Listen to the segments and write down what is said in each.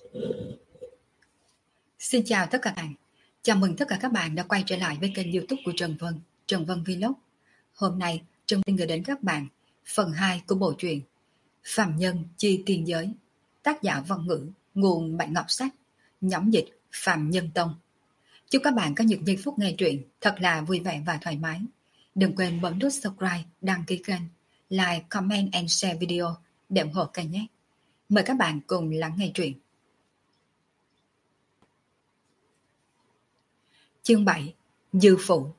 Xin chào tất cả các bạn. Chào mừng tất cả các bạn đã quay trở lại với kênh YouTube của Trần Vân Vlog. Hôm nay, Trần Vân gửi đến các bạn phần 2 của bộ truyện Phàm Nhân Chi Tiên Giới, tác giả Văn Ngữ, nguồn Bạch Ngọc Sách, nhóm dịch Phạm Nhân Tông. Chúc các bạn có những giây phút nghe truyện thật là vui vẻ và thoải mái. Đừng quên bấm nút subscribe, đăng ký kênh, like, comment and share video để ủng hộ kênh nhé. Mời các bạn cùng lắng nghe truyện. Chương 7. Dư Phụ.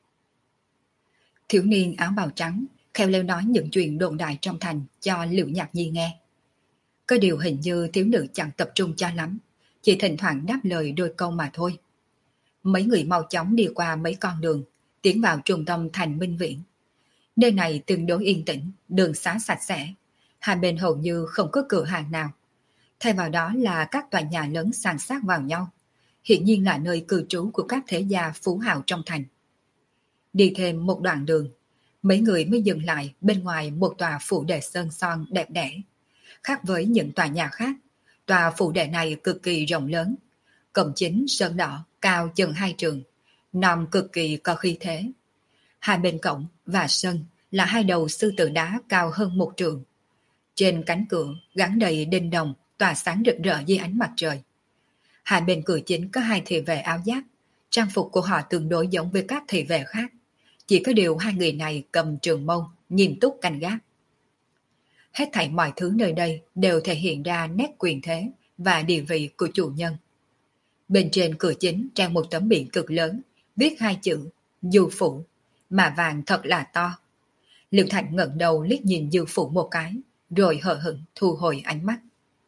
Thiếu niên áo bào trắng khéo léo nói những chuyện đồn đại trong thành cho Liễu Nhạc Nhi nghe. Có điều hình như thiếu nữ chẳng tập trung cho lắm, chỉ thỉnh thoảng đáp lời đôi câu mà thôi. Mấy người mau chóng đi qua mấy con đường, tiến vào trung tâm thành Minh Viễn. Nơi này tương đối yên tĩnh, đường xá sạch sẽ, hai bên hầu như không có cửa hàng nào. Thay vào đó là các tòa nhà lớn san sát vào nhau, hiển nhiên là nơi cư trú của các thế gia phú hào trong thành. Đi thêm một đoạn đường, mấy người mới dừng lại bên ngoài một tòa phủ đệ sơn son đẹp đẽ. Khác với những tòa nhà khác, tòa phủ đệ này cực kỳ rộng lớn, cổng chính sơn đỏ cao chừng 2 trượng, non cực kỳ có khí thế. Hai bên cổng và sân là hai đầu sư tử đá cao hơn 1 trượng. Trên cánh cửa gắn đầy đinh đồng tỏa sáng rực rỡ dưới ánh mặt trời. Hai bên cửa chính có 2 thị vệ áo giáp, trang phục của họ tương đối giống với các thị vệ khác. Chỉ có điều 2 người này cầm trường mâu, nghiêm túc canh gác. Hết thảy mọi thứ nơi đây đều thể hiện ra nét quyền thế và địa vị của chủ nhân. Bên trên cửa chính treo một tấm biển cực lớn, viết 2 chữ Dư Phụ, mà vàng thật là to. Liễu Thạch ngẩng đầu liếc nhìn Dư Phụ một cái, rồi hờ hững thu hồi ánh mắt.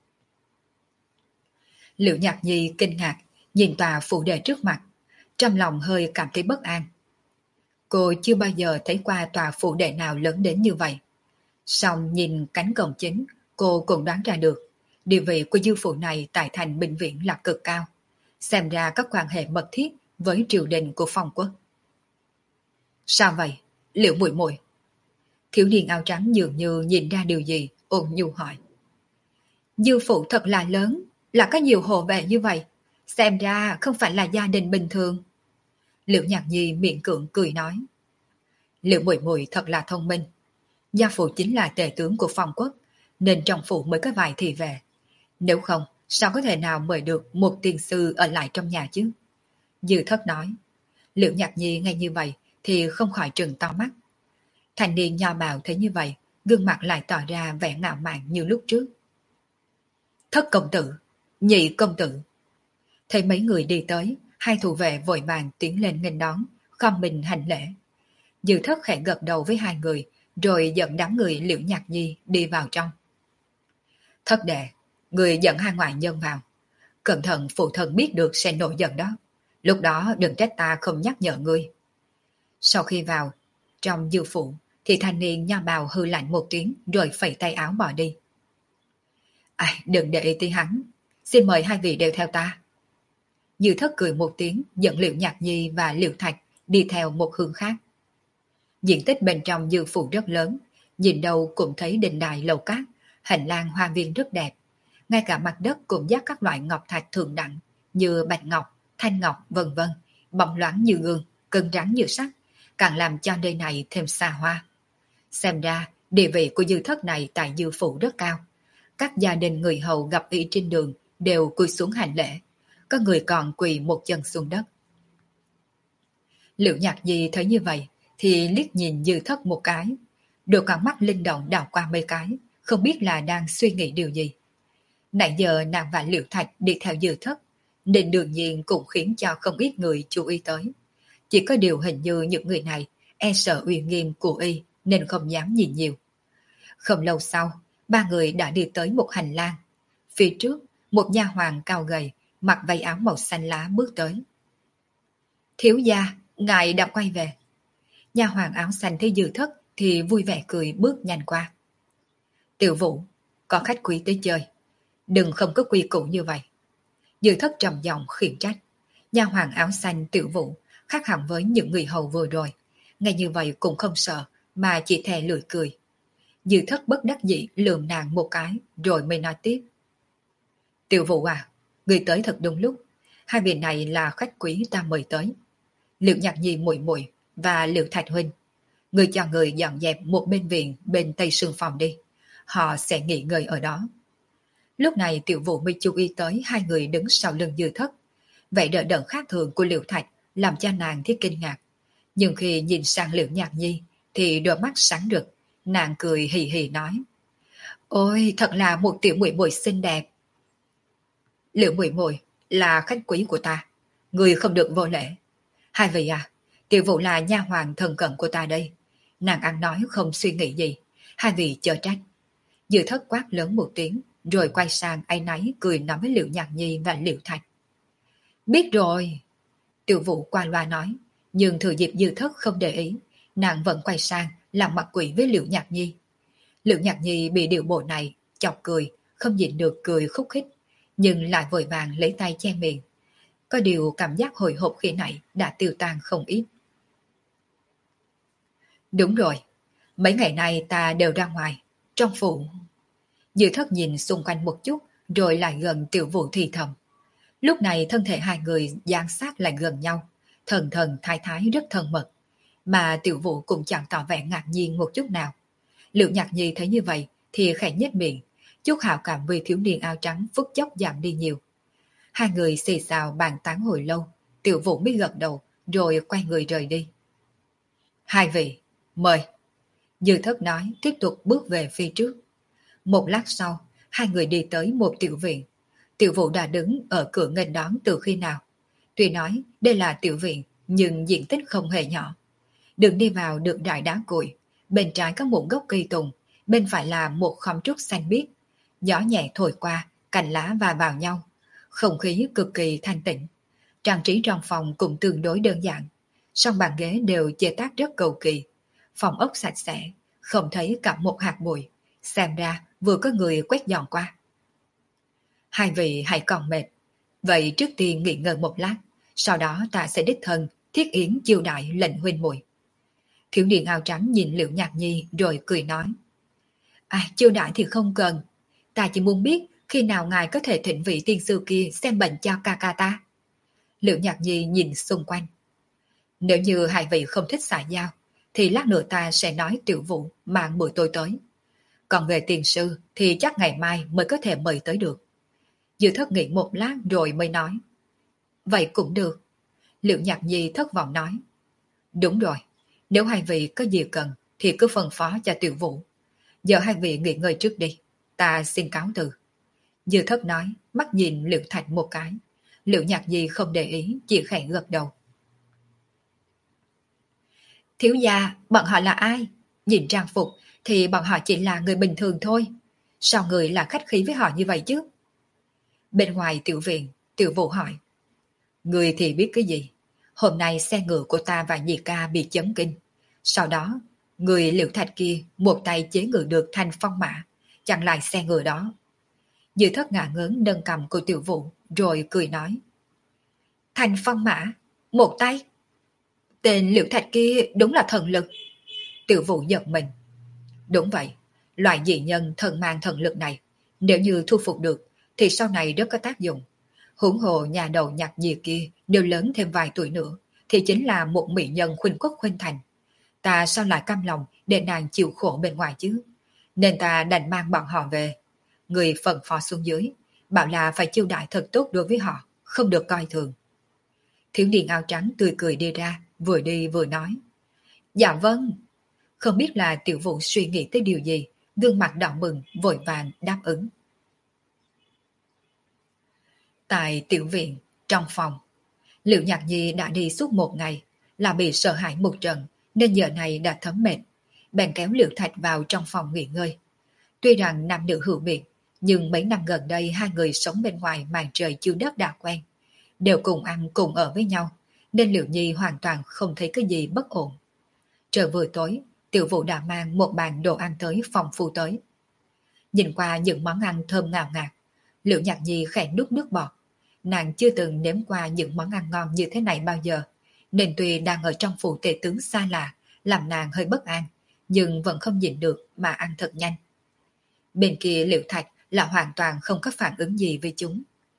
Liễu Nhạc Nhi kinh ngạc nhìn tòa phủ đệ trước mặt, trong lòng hơi cảm thấy bất an. Cô chưa bao giờ thấy qua tòa phủ đệ nào lớn đến như vậy. Song nhìn cánh cổng chính, cô cũng đoán ra được địa vị của Dư Phụ này tại thành Bình Viễn là cực cao, xem ra các quan hệ mật thiết với triều đình của Phong Quốc. Sao vậy, Liễu muội muội? Thiếu niên áo trắng dường như nhìn ra điều gì, ôn nhu hỏi. Dư Phụ thật là lớn, là có nhiều hộ vệ như vậy, xem ra không phải là gia đình bình thường. Liễu Nhạc Nhi miệng cưỡng cười nói. Liễu muội muội thật là thông minh. Gia phụ chính là tể tướng của Phong Quốc, nên trong phủ mới có vài thị vệ. Nếu không, sao có thể nào mời được một tiên sư ở lại trong nhà chứ? Dư Thất nói. Liễu Nhạc Nhi nghe như vậy thì không khỏi trừng to mắt. Thành niên nho bào thấy như vậy, gương mặt lại tỏ ra vẻ ngạo mạn như lúc trước. Thất công tử, nhị công tử. Thấy mấy người đi tới, 2 thủ vệ vội vàng tiến lên nghênh đón, khom mình hành lễ. Dư Thất khẽ gật đầu với 2 người, rồi dẫn đám người Liễu Nhạc Nhi đi vào trong. Thất đệ, người dẫn 2 ngoại nhân vào. Cẩn thận phụ thân biết được sẽ nổi giận đó. Lúc đó đừng trách ta không nhắc nhở ngươi. Sau khi vào, trong dư phủ, thì thanh niên nho bào hư lạnh một tiếng rồi phẩy tay áo bỏ đi. Đừng để ý tới hắn. Xin mời 2 vị đều theo ta. Dư Thất cười một tiếng, dẫn Liễu Nhạc Nhi và Liễu Thạch đi theo một hướng khác. Diện tích bên trong dư phủ rất lớn, nhìn đâu cũng thấy đình đài lầu cát, hành lang hoa viên rất đẹp. Ngay cả mặt đất cũng dát các loại ngọc thạch thượng đẳng như bạch ngọc, thanh ngọc vân vân, bóng loáng như gương, cứng rắn như sắt, càng làm cho nơi này thêm xa hoa. Xem ra địa vị của Dư Thất này tại dư phủ rất cao. Các gia đình người hầu gặp y trên đường đều cúi xuống hành lễ, có người còn quỳ một chân xuống đất. Liễu Nhạc Nhi thấy như vậy thì liếc nhìn Dư Thất một cái, đôi con mắt linh động đảo qua mấy cái, không biết là đang suy nghĩ điều gì. Nãy giờ nàng và Liễu Thạch đi theo Dư Thất, nên đương nhiên cũng khiến cho không ít người chú ý tới. Chỉ có điều hình như những người này e sợ uy nghiêm của y nên không dám nhìn nhiều. Không lâu sau, 3 người đã đi tới một hành lang. Phía trước, một nha hoàn cao gầy, mặc váy áo màu xanh lá bước tới. Thiếu gia, ngài đã quay về. Nha hoàn áo xanh thấy Dư Thất thì vui vẻ cười bước nhanh qua. Tiểu Vũ, có khách quý tới chơi, đừng không có quy củ như vậy. Dư Thất trầm giọng khiển trách. Nha hoàn áo xanh Tiểu Vũ khác hẳn với những người hầu vừa rồi, ngay như vậy cũng không sợ mà chỉ thè lưỡi cười. Dư Thất bất đắc dĩ lườm nàng một cái rồi mới nói tiếp. Tiểu Vũ à, Người tới thật đúng lúc, hai vị này là khách quý ta mời tới. Liệu Nhạc Nhi muội muội và Liệu Thạch huynh, người cho người dọn dẹp một bên viện bên tây sương phòng đi, họ sẽ nghỉ ngơi ở đó. Lúc này Tiểu Vũ mới chú ý tới hai người đứng sau lưng Dư Thất, vậy đỡ đẫn khác thường của Liệu Thạch làm cho nàng thiết kinh ngạc. Nhưng khi nhìn sang Liệu Nhạc Nhi thì đôi mắt sáng rực, nàng cười hì hì nói: Ôi, thật là một tiểu muội muội xinh đẹp. Liệu muội muội là khách quý của ta, người không được vô lễ. Hai vị à, Tiểu Vũ là nha hoàn thân cận của ta đây. Nàng ăn nói không suy nghĩ gì, hai vị chớ trách. Dư Thất quát lớn một tiếng, rồi quay sang áy náy cười nói với Liệu Nhạc Nhi và Liệu Thạch. Biết rồi. Tiểu Vũ qua loa nói, nhưng thừa dịp Dư Thất không để ý, nàng vẫn quay sang làm mặt quỷ với Liệu Nhạc Nhi. Liệu Nhạc Nhi bị điệu bộ này chọc cười, không nhịn được cười khúc khích, nhưng lại vội vàng lấy tay che miệng. Có điều cảm giác hồi hộp khi nãy đã tiêu tan không ít. Đúng rồi, mấy ngày nay ta đều ra ngoài, trong phủ. Dư Thất nhìn xung quanh một chút, rồi lại gần Tiểu Vũ thì thầm. Lúc này thân thể hai người dán sát lại gần nhau, thần thần thái thái rất thân mật, mà Tiểu Vũ cũng chẳng tỏ vẻ ngạc nhiên một chút nào. Liệu Nhạc Nhi thấy như vậy thì khẽ nhếch miệng, chút hảo cảm với thiếu niên áo trắng phút chốc giảm đi nhiều. Hai người xì xào bàn tán hồi lâu, Tiểu Vũ mới gật đầu, rồi quay người rời đi. Hai vị, mời. Dư Thất nói, tiếp tục bước về phía trước. Một lát sau, hai người đi tới một tiểu viện. Tiểu Vũ đã đứng ở cửa nghênh đón từ khi nào. Tuy nói đây là tiểu viện, nhưng diện tích không hề nhỏ. Đường đi vào được rải đá cuội, bên trái có một gốc cây tùng, bên phải là một khóm trúc xanh biếc. Gió nhẹ thổi qua, cành lá va vào nhau, không khí cực kỳ thanh tịnh. Trang trí trong phòng cũng tương đối đơn giản, song bàn ghế đều chế tác rất cầu kỳ. Phòng ốc sạch sẽ, không thấy cả một hạt bụi, xem ra vừa có người quét dọn qua. Hai vị hãy còn mệt, vậy trước tiên nghỉ ngơi một lát, sau đó ta sẽ đích thân thiết yến chiêu đại lệnh huynh muội. Thiếu niên áo trắng nhìn Liệu Nhạc Nhi rồi cười nói. Chiêu đại thì không cần, ta chỉ muốn biết khi nào ngài có thể thỉnh vị tiên sư kia xem bệnh cho ca ca ta. Liệu Nhạc Nhi nhìn xung quanh. Nếu như hai vị không thích xã giao, thì lát nữa ta sẽ nói Tiểu Vũ mang buổi tôi tới. Còn về tiền sư thì chắc ngày mai mới có thể mời tới được. Dư Thất nghĩ một lát rồi mới nói. Vậy cũng được. Liệu Nhạc Nhi thất vọng nói. Đúng rồi, nếu hai vị có gì cần thì cứ phân phó cho Tiểu Vũ. Giờ hai vị nghỉ ngơi trước đi, ta xin cáo từ. Dư Thất nói, mắt nhìn Liệu Thạch một cái. Liệu Nhạc Nhi không để ý, chỉ khẽ gật đầu. Thiếu gia, bọn họ là ai? Nhìn trang phục thì bọn họ chỉ là người bình thường thôi. Sao người là khách khí với họ như vậy chứ? Bên ngoài tiểu viện, Tiểu Vũ hỏi. Người thì biết cái gì? Hôm nay xe ngựa của ta và nhị ca bị chấn kinh. Sau đó, người Liệu Thạch kia một tay chế ngự được thanh phong mã, chặn lại xe ngựa đó. Dư Thất ngả ngớn nâng cầm của Tiểu Vũ, rồi cười nói. Thanh phong mã, một tay. Tên Liệu Thạch kia đúng là thần lực. Tiểu Vũ giật mình. Đúng vậy, loại dị nhân thần mang thần lực này, nếu như thu phục được, thì sau này rất có tác dụng. Huống hồ nhà đầu Nhạc Nhi kia nếu lớn thêm vài tuổi nữa, thì chính là một mỹ nhân khuynh quốc khuynh thành. Ta sao lại cam lòng để nàng chịu khổ bên ngoài chứ? Nên ta đành mang bọn họ về. Người phân phó xuống dưới, bảo là phải chiêu đại thật tốt đối với họ, không được coi thường. Thiếu niên áo trắng tươi cười đi ra, vừa đi vừa nói. Dạ vâng. Không biết là Tiểu Vũ suy nghĩ tới điều gì, gương mặt đỏ bừng, vội vàng đáp ứng. Tại tiểu viện, trong phòng, Liệu Nhạc Nhi đã đi suốt một ngày, là bị sợ hãi một trận, nên giờ này đã thấm mệt. Bèn kéo Liệu Thạch vào trong phòng nghỉ ngơi. Tuy rằng nam nữ hữu biệt, nhưng mấy năm gần đây hai người sống bên ngoài màn trời chiêu đất đã quen, đều cùng ăn cùng ở với nhau, nên Liệu Nhi hoàn toàn không thấy cái gì bất ổn. Trời vừa tối, Tiểu Vũ đã mang một bàn đồ ăn tới phòng phu tới. Nhìn qua những món ăn thơm ngào ngạt, Liệu Nhạc Nhi khẽ nuốt nước bọt. Nàng chưa từng nếm qua những món ăn ngon như thế này bao giờ, nên tuy đang ở trong phủ tể tướng xa lạ, làm nàng hơi bất an, nhưng vẫn không nhịn được mà ăn thật nhanh. Bên kia Liệu Thạch là hoàn toàn không có phản ứng gì với chúng.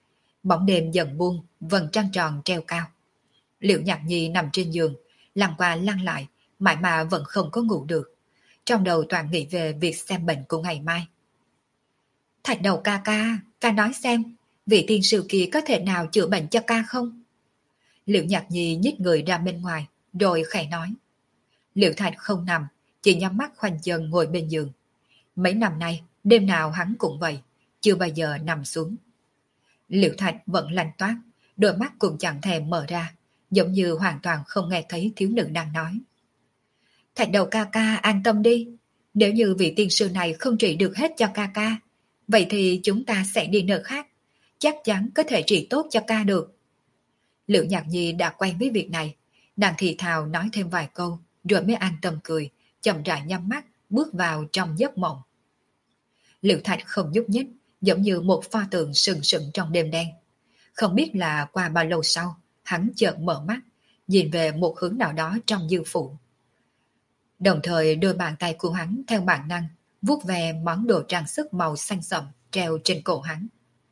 Bóng đêm dần buông, vầng trăng tròn treo cao. Liễu Nhạc Nhi nằm trên giường, lăn qua lăn lại, mãi mà vẫn không có ngủ được. Trong đầu toàn nghĩ về việc xem bệnh của ngày mai. Thạch đầu ca nói xem, vị tiên sư kia có thể nào chữa bệnh cho ca không? Liễu Nhạc Nhi nhích người ra bên ngoài, rồi khẽ nói. Liễu Thạch không nằm, chỉ nhắm mắt khoanh chân ngồi bên giường. Mấy năm nay, đêm nào hắn cũng vậy, chưa bao giờ nằm xuống. Liễu Thạch vẫn lạnh toát, đôi mắt cũng chẳng thèm mở ra, giống như hoàn toàn không nghe thấy thiếu nữ đang nói. Thạch đầu ca an tâm đi, nếu như vị tiên sư này không trị được hết cho ca, vậy thì chúng ta sẽ đi nơi khác, chắc chắn có thể trị tốt cho ca được. Liễu Nhạc Nhi đã quen với việc này, nàng thì thào nói thêm vài câu, rồi mới an tâm cười, chậm rãi nhắm mắt, bước vào trong giấc mộng. Liễu Thạch không nhúc nhích, giống như một pho tượng sừng sững trong đêm đen. Không biết là qua bao lâu sau, hắn chợt mở mắt, nhìn về một hướng nào đó trong dư phủ. Đồng thời đôi bàn tay của hắn theo bản năng, vuốt về món đồ trang sức màu xanh sậm treo trên cổ hắn.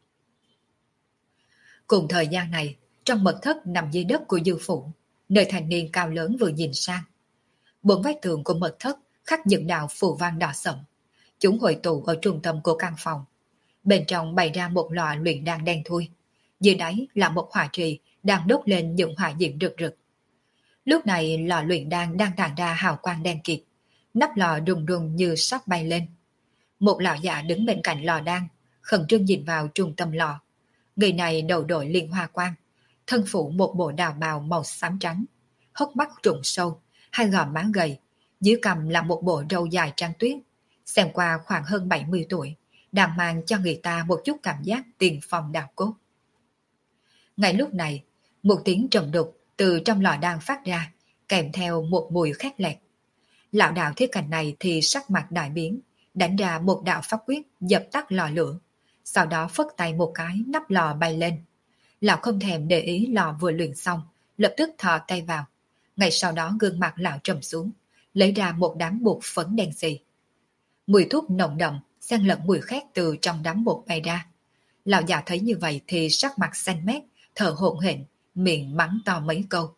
Cùng thời gian này, trong mật thất nằm dưới đất của dư phủ, nơi thanh niên cao lớn vừa nhìn sang. Bốn vách tường của mật thất khắc những đạo phù văn đỏ sậm. Chúng hội tụ ở trung tâm của căn phòng. Bên trong bày ra một lò luyện đan đen thui. Dưới đáy là một hỏa trì đang đốt lên những hỏa diễm rực rực. Lúc này lò luyện đan đang tản ra hào quang đen kịt. Nắp lò rung rung như sắp bay lên. Một lão già đứng bên cạnh lò đan, khẩn trương nhìn vào trung tâm lò. Người này đầu đội liên hoa quan, thân phủ một bộ đào bào màu xám trắng, hốc mắt trũng sâu, hai gò má gầy, dưới cằm là một bộ râu dài trắng tuyết, xem qua khoảng hơn 70 tuổi, đang mang cho người ta một chút cảm giác tiền phong đạo cốt. Ngay lúc này, một tiếng trầm đục từ trong lò đan phát ra, kèm theo một mùi khét lẹt. Lão đạo thấy cảnh này thì sắc mặt đại biến, đánh ra một đạo pháp quyết dập tắt lò lửa, sau đó phất tay một cái nắp lò bay lên. Lão không thèm để ý lò vừa luyện xong, lập tức thò tay vào. Ngay sau đó gương mặt lão trầm xuống, lấy ra một đám bột phấn đen xì. Mùi thuốc nồng đậm, xen lẫn mùi khét từ trong đám bột bay ra. Lão già thấy như vậy thì sắc mặt xanh mét, thở hổn hển, miệng mắng to mấy câu.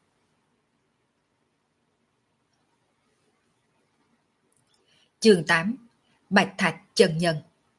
Chương 8. Bạch Thạch chân nhân.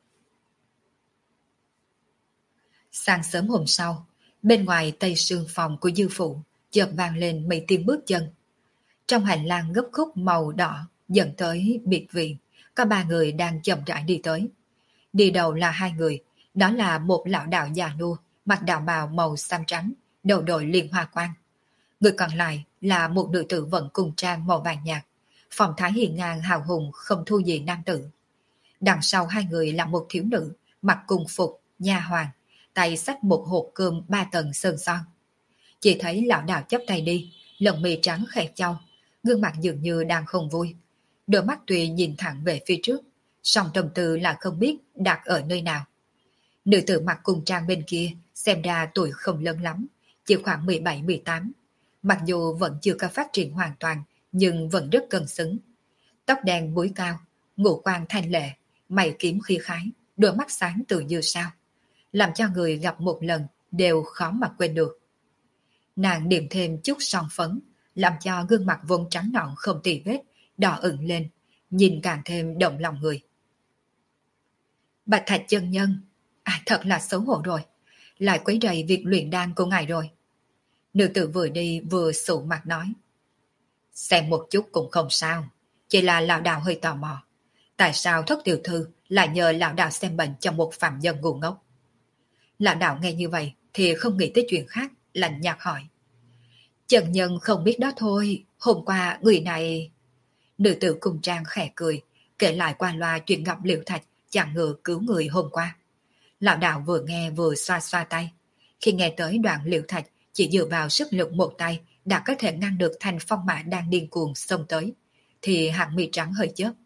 Sáng sớm hôm sau, bên ngoài tây sương phòng của dư phụ chợt vang lên mấy tiếng bước chân. Trong hành lang gấp khúc màu đỏ dẫn tới biệt viện, có ba người đang chậm rãi đi tới. Đi đầu là hai người, đó là một lão đạo già nua, mặc đạo bào màu xám trắng, đầu đội liên hoa quan. Người còn lại là một nữ tử vận cùng trang màu vàng nhạt, phong thái hiền ngang hào hùng không thua gì nam tử. Đằng sau hai người là một thiếu nữ, mặc cùng phục, nha hoàn, tay xách một hộp cơm 3 tầng sơn son. Chỉ thấy lão đạo chắp tay đi, lồng mi trắng khẽ chau, gương mặt dường như đang không vui. Đôi mắt tuy nhìn thẳng về phía trước, song tâm tư là không biết đặt ở nơi nào. Nữ tử mặc cùng trang bên kia xem ra tuổi không lớn lắm, chỉ khoảng 17-18. Mặc dù vẫn chưa có phát triển hoàn toàn, nhưng vẫn rất cân xứng. Tóc đen búi cao, ngũ quan thanh lệ, mày kiếm khí khái, đôi mắt sáng từ như sao, làm cho người gặp một lần đều khó mà quên được. Nàng điểm thêm chút son phấn, làm cho gương mặt vốn trắng nõn không tì vết, đỏ ửng lên, nhìn càng thêm động lòng người. Bạch Thạch chân nhân, thật là xấu hổ rồi, lại quấy rầy việc luyện đan của ngài rồi. Nữ tử vừa đi vừa sụ mặt nói. Xem một chút cũng không sao, chỉ là lão đạo hơi tò mò. Tại sao thất tiểu thư lại nhờ lão đạo xem bệnh cho một phạm nhân ngu ngốc? Lão đạo nghe như vậy thì không nghĩ tới chuyện khác, lạnh nhạt hỏi. Trần nhân không biết đó thôi, hôm qua người này... Nữ tử cùng trang khẽ cười, kể lại qua loa chuyện gặp Liễu Thạch chẳng ngờ cứu người hôm qua. Lão đạo vừa nghe vừa xoa xoa tay. Khi nghe tới đoạn Liễu Thạch chỉ dựa vào sức lực một tay đã có thể ngăn được thành phong mã đang điên cuồng xông tới, thì hàng mi trắng hơi chớp.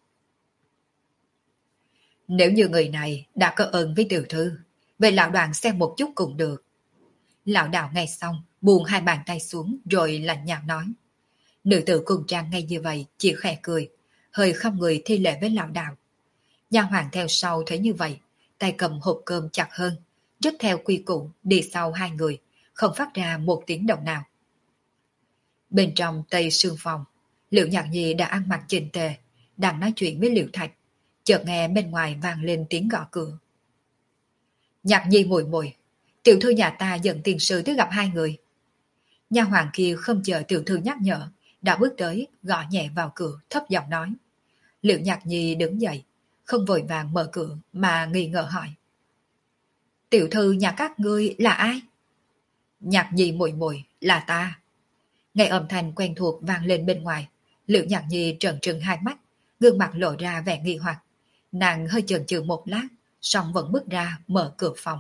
Nếu như người này đã có ơn với tiểu thư, vậy lão đoàn xem một chút cũng được. Lão đạo nghe xong, buông hai bàn tay xuống rồi lạnh nhạt nói. Nữ tử cùng trang ngay như vậy chỉ khẽ cười, hơi không người thi lễ với lão đạo. Nha hoàn theo sau thấy như vậy, tay cầm hộp cơm chặt hơn, rất theo quy củ đi sau hai người, không phát ra một tiếng động nào. Bên trong tây sương phòng, Liễu Nhạc Nhi đã ăn mặc chỉnh tề, đang nói chuyện với Liễu Thạch, chợt nghe bên ngoài vang lên tiếng gõ cửa. Nhạc Nhi muội muội, tiểu thư nhà ta dẫn tiền sư tới gặp hai người. Nha hoàng kia không chờ tiểu thư nhắc nhở, đã bước tới gõ nhẹ vào cửa, thấp giọng nói. Liễu Nhạc Nhi đứng dậy, không vội vàng mở cửa mà nghi ngờ hỏi. Tiểu thư nhà các ngươi là ai? Nhạc Nhi muội muội, là ta. Nghe âm thanh quen thuộc vang lên bên ngoài, Liễu Nhạc Nhi trợn trừng hai mắt, gương mặt lộ ra vẻ nghi hoặc. Nàng hơi chần chừ một lát, song vẫn bước ra mở cửa phòng.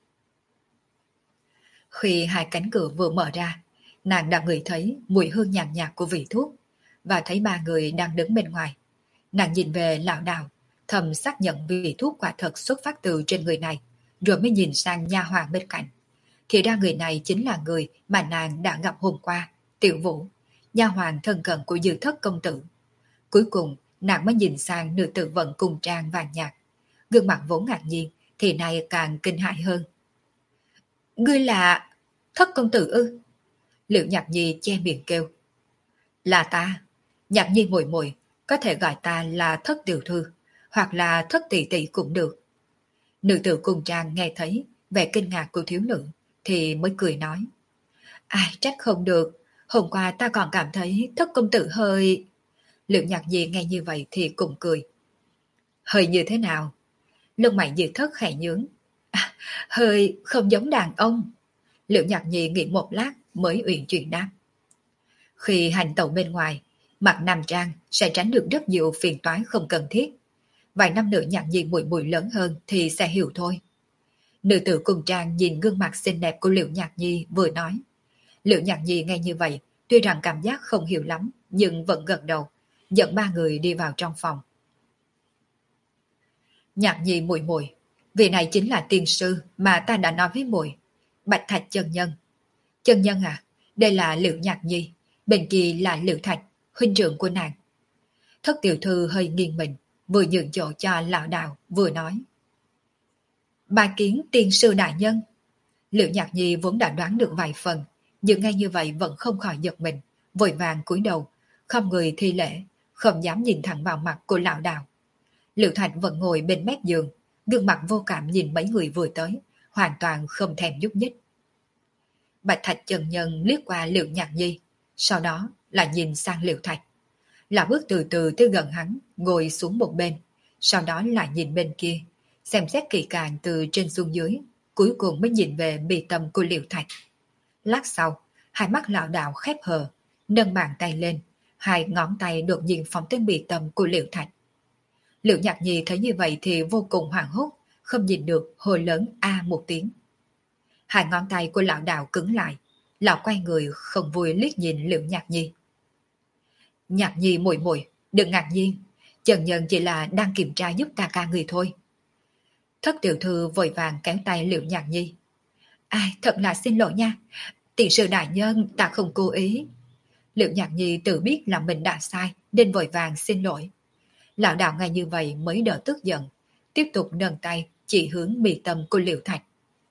Khi hai cánh cửa vừa mở ra, nàng đã ngửi thấy mùi hương nhàn nhạt của vị thuốc và thấy ba người đang đứng bên ngoài. Nàng nhìn về lão đào, thầm xác nhận vị thuốc quả thật xuất phát từ trên người này, rồi mới nhìn sang nha hoàn bên cạnh. Thì ra người này chính là người mà nàng đã gặp hôm qua, Tiểu Vũ, nha hoàn thân cận của Dư Thất công tử. Cuối cùng, nàng mới nhìn sang nữ tử vận cung trang vàng nhạt. Gương mặt vốn ngạc nhiên, thì nay càng kinh hãi hơn. Ngươi là Thất công tử ư? Liễu Nhạc Nhi che miệng kêu. Là ta. Nhạc Nhi muội muội, có thể gọi ta là Thất tiểu thư, hoặc là Thất tỷ tỷ cũng được. Nữ tử cung trang nghe thấy vẻ kinh ngạc của thiếu nữ, thì mới cười nói. Ai trách không được, hôm qua ta còn cảm thấy Thất công tử hơi... Liễu Nhạc Nhi nghe như vậy thì cũng cười. Hơi như thế nào? Lông mày Dư Thất khẽ nhướng. À, hơi không giống đàn ông. Liễu Nhạc Nhi nghĩ một lát mới uyển chuyển đáp. Khi hành tẩu bên ngoài, mặc nam trang sẽ tránh được rất nhiều phiền toái không cần thiết. Vài năm nữa Nhạc Nhi muội muội lớn hơn thì sẽ hiểu thôi. Nữ tử cùng trang nhìn gương mặt xinh đẹp của Liễu Nhạc Nhi vừa nói. Liễu Nhạc Nhi nghe như vậy, tuy rằng cảm giác không hiểu lắm, nhưng vẫn gật đầu, dẫn ba người đi vào trong phòng. Nhạc Nhi muội muội, vị này chính là tiên sư mà ta đã nói với muội, Bạch Thạch chân nhân. Chân nhân à, đây là Liễu Nhạc Nhi, bên kia là Liễu Thạch, huynh trưởng của nàng. Thất tiểu thư hơi nghiêng mình, vừa nhường chỗ cho lão đào, vừa nói. Bài kiến tiên sư đại nhân. Liễu Nhạc Nhi vốn đã đoán được vài phần, nhưng ngay như vậy vẫn không khỏi giật mình, vội vàng cúi đầu, không người thi lễ, không dám nhìn thẳng vào mặt của lão đào. Liễu Thạch vẫn ngồi bên mép giường, gương mặt vô cảm nhìn mấy người vừa tới, hoàn toàn không thèm nhúc nhích. Bạch Thạch chân nhân liếc qua Liễu Nhạc Nhi, sau đó là nhìn sang Liễu Thạch. Lão bước từ từ tới gần hắn, ngồi xuống một bên, sau đó lại nhìn bên kia, xem xét kỹ càng từ trên xuống dưới, cuối cùng mới nhìn về mi tâm của Liễu Thạch. Lát sau, hai mắt lão đạo khép hờ, nâng bàn tay lên, hai ngón tay đột nhiên phóng tới mi tâm của Liễu Thạch. Liễu Nhạc Nhi thấy như vậy thì vô cùng hoảng hốt, không nhìn được hô lớn a một tiếng. Hai ngón tay của lão đạo cứng lại, lão quay người không vui liếc nhìn Liễu Nhạc Nhi. Nhạc Nhi muội muội, đừng ngạc nhiên, Trần Nhân chỉ là đang kiểm tra giúp ca ca người thôi. Thất tiểu thư vội vàng kéo tay Liễu Nhạc Nhi. Ai, thật là xin lỗi nha, tiền sư đại nhân ta không cố ý. Liễu Nhạc Nhi tự biết là mình đã sai nên vội vàng xin lỗi. Lão đạo ngay như vậy mới đỡ tức giận, tiếp tục nâng tay chỉ hướng mi tâm của Liễu Thạch.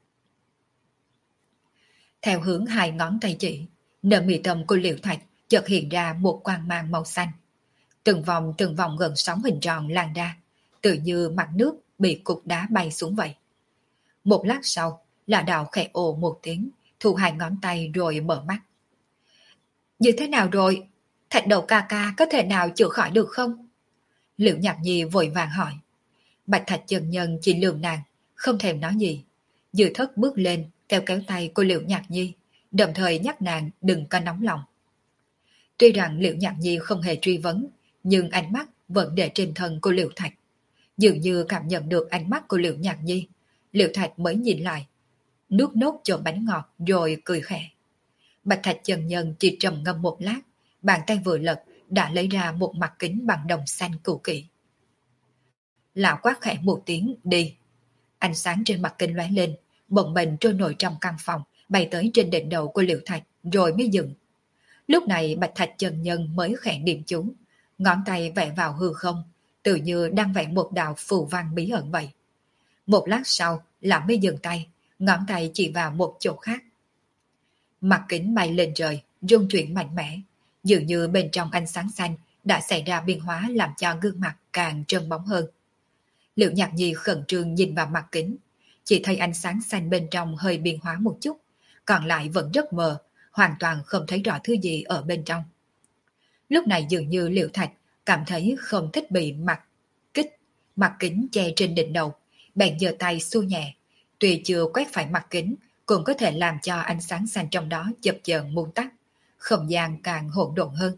Theo hướng hai ngón tay chỉ, nơi mi tâm của Liễu Thạch chợt hiện ra một quang mang màu xanh. Từng vòng gần sóng hình tròn lan ra, tự như mặt nước bị cục đá bay xuống vậy. Một lát sau, lão đạo khẽ ồ một tiếng, thu hai ngón tay rồi mở mắt. Như thế nào rồi? Thạch đầu ca ca có thể nào chữa khỏi được không? Liễu Nhạc Nhi vội vàng hỏi. Bạch Thạch chân nhân chỉ lườm nàng, không thèm nói gì. Dư Thất bước lên, kéo kéo tay của Liễu Nhạc Nhi, đồng thời nhắc nàng đừng có nóng lòng. Tuy rằng Liễu Nhạc Nhi không hề truy vấn, nhưng ánh mắt vẫn để trên thân của Liễu Thạch. Dường như cảm nhận được ánh mắt của Liễu Nhạc Nhi, Liễu Thạch mới nhìn lại, nuốt nốt chỗ bánh ngọt rồi cười khẽ. Bạch Thạch chân nhân chỉ trầm ngâm một lát, bàn tay vừa lật đã lấy ra một mặt kính bằng đồng xanh cũ kỹ. Lão quát khẽ một tiếng đi. Ánh sáng trên mặt kính lóe lên, bồng bềnh trôi nổi trong căn phòng, bay tới trên đỉnh đầu của Liễu Thạch rồi mới dừng. Lúc này Bạch Thạch chân nhân mới khẽ niệm chú, ngón tay vẽ vào hư không, tự như đang vẽ một đạo phù văn bí ẩn vậy. Một lát sau, lão mới dừng tay, ngón tay chỉ vào một chỗ khác. Mặt kính bay lên trời, rung chuyển mạnh mẽ, dường như bên trong ánh sáng xanh đã xảy ra biến hóa làm cho gương mặt càng trơn bóng hơn. Liễu Nhạc Nhi khẩn trương nhìn vào mặt kính, chỉ thấy ánh sáng xanh bên trong hơi biến hóa một chút, còn lại vẫn rất mờ, hoàn toàn không thấy rõ thứ gì ở bên trong. Lúc này dường như Liễu Thạch cảm thấy không thích bị mặt kính che trên đỉnh đầu, bèn giơ tay xua nhẹ, tuy chưa quét phải mặt kính, cũng có thể làm cho ánh sáng xanh trong đó chập chờn muốn tắt, không gian càng hỗn độn hơn.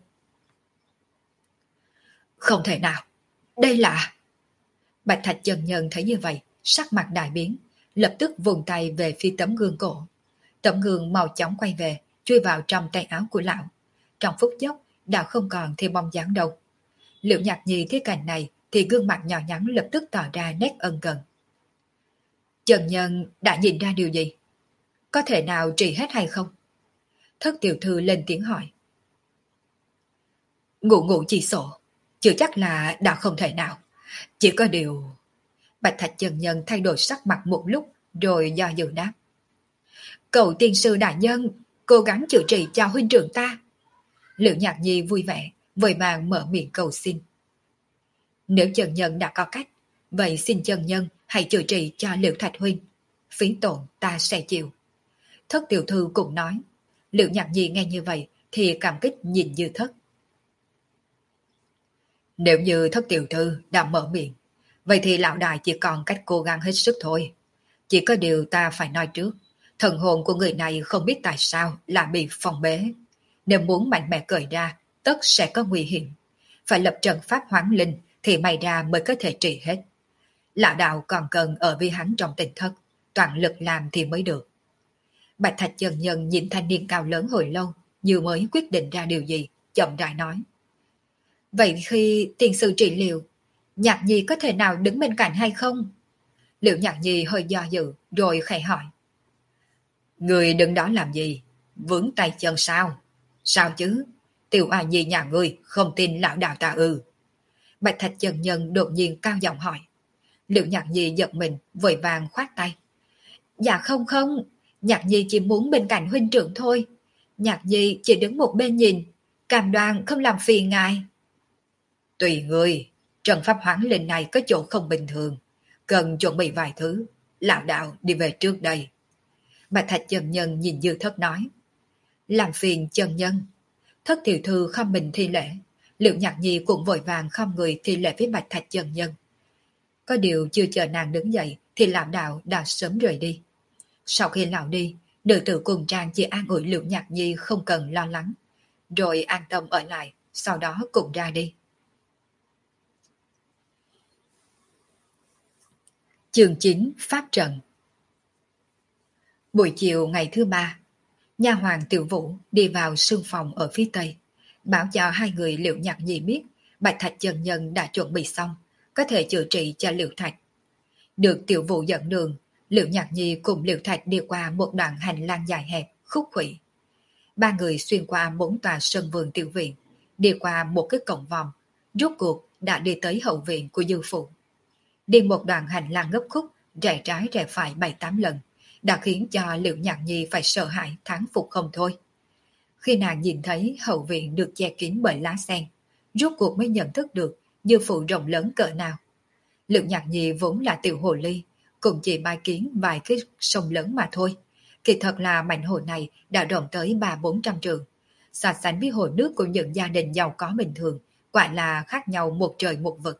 Không thể nào, đây là... Bạch Thạch Chân Nhân thấy như vậy, sắc mặt đại biến, lập tức vùng tay về phía tấm gương cổ. Tấm gương mau chóng quay về, chui vào trong tay áo của lão. Trong phút chốc, đã không còn thêm bóng dáng đâu. Liễu Nhạc Nhi thấy cảnh này, thì gương mặt nhỏ nhắn lập tức tỏ ra nét ân cần. Chân Nhân đã nhìn ra điều gì? Có thể nào trị hết hay không? Thất tiểu thư lên tiếng hỏi. Ngụ ngụ chỉ sổ, chưa chắc là đã không thể nào. Chỉ có điều... Bạch Thạch Chân Nhân thay đổi sắc mặt một lúc, rồi do dự đáp. Cầu tiên sư đại nhân, cố gắng chữa trị cho huynh trưởng ta. Liễu Nhạc Nhi vui vẻ, vội vàng mở miệng cầu xin. Nếu Chân Nhân đã có cách, vậy xin Chân Nhân hãy chữa trị cho Liễu Thạch huynh. Phí tổn ta sẽ chịu. Thất tiểu thư cũng nói. Liễu Nhạc Nhi nghe như vậy thì cảm kích nhìn Dư Thất. Nếu như Thất tiểu thư đã mở miệng, vậy thì lão đại chỉ còn cách cố gắng hết sức thôi. Chỉ có điều ta phải nói trước, thần hồn của người này không biết tại sao là bị phong bế. Nếu muốn mạnh mẽ cởi ra, tất sẽ có nguy hiểm. Phải lập trận pháp hoán linh thì may ra mới có thể trị hết. Lão đạo còn cần ở với hắn trong tỉnh thất, toàn lực làm thì mới được. Bạch Thạch Chân Nhân nhìn thanh niên cao lớn hồi lâu, như mới quyết định ra điều gì, chậm rãi nói. Vậy khi tiền sư trị liệu, Nhạc Nhi có thể nào đứng bên cạnh hay không? Liễu Nhạc Nhi hơi do dự, rồi khẽ hỏi. Người đứng đó làm gì? Vướng tay chân sao? Sao chứ? Tiểu A Nhi nhà ngươi không tin lão đạo ta ư? Bạch Thạch Chân Nhân đột nhiên cao giọng hỏi. Liễu Nhạc Nhi giật mình, vội vàng khoát tay. Dạ không không, Nhạc Nhi chỉ muốn bên cạnh huynh trưởng thôi. Nhạc Nhi chỉ đứng một bên nhìn, cam đoan không làm phiền ngài. Tùy người, trận pháp hoán linh này có chỗ không bình thường, cần chuẩn bị vài thứ. Lão đạo đi về trước đây. Bạch Thạch Chân Nhân nhìn Dư Thất nói. Làm phiền chân nhân. Thất tiểu thư khom mình thi lễ. Liễu Nhạc Nhi cũng vội vàng khom người thi lễ với Bạch Thạch Chân Nhân. Có điều chưa chờ nàng đứng dậy thì lão đạo đã sớm rời đi. Sau khi lão đi, nữ tử cùng Trang chỉ an ủi Liễu Nhạc Nhi không cần lo lắng, rồi an tâm ở lại, sau đó cùng ra đi. Chương 9 Pháp trận. Buổi chiều ngày thứ ba, nha hoàng Tiểu Vũ đi vào sương phòng ở phía tây, báo cho hai người Liễu Nhạc Nhi biết Bạch Thạch Chân Nhân đã chuẩn bị xong, có thể chữa trị cho Liễu Thạch. Được Tiểu Vũ dẫn đường, Liễu Nhạc Nhi cùng Liễu Thạch đi qua một đoạn hành lang dài hẹp, khúc khuỷu. Ba người xuyên qua 4 tòa sân vườn tiểu viện, đi qua một cái cổng vòm, rốt cuộc đã đi tới hậu viện của Dư phủ. Đi một đoạn hành lang ngấp khúc, rẽ trái rẽ phải 7-8 lần, đã khiến cho Liễu Nhạc Nhi phải sợ hãi thán phục không thôi. Khi nàng nhìn thấy hậu viện được che kín bởi lá sen, rốt cuộc mới nhận thức được Dư phủ rộng lớn cỡ nào. Liễu Nhạc Nhi vốn là tiểu hồ ly, cũng chỉ bài kiến vài cái sông lớn mà thôi. Kỳ thật là mảnh hồ này đã rộng tới 300-400 trượng. So sánh với hồ nước của những gia đình giàu có bình thường, quả là khác nhau một trời một vực.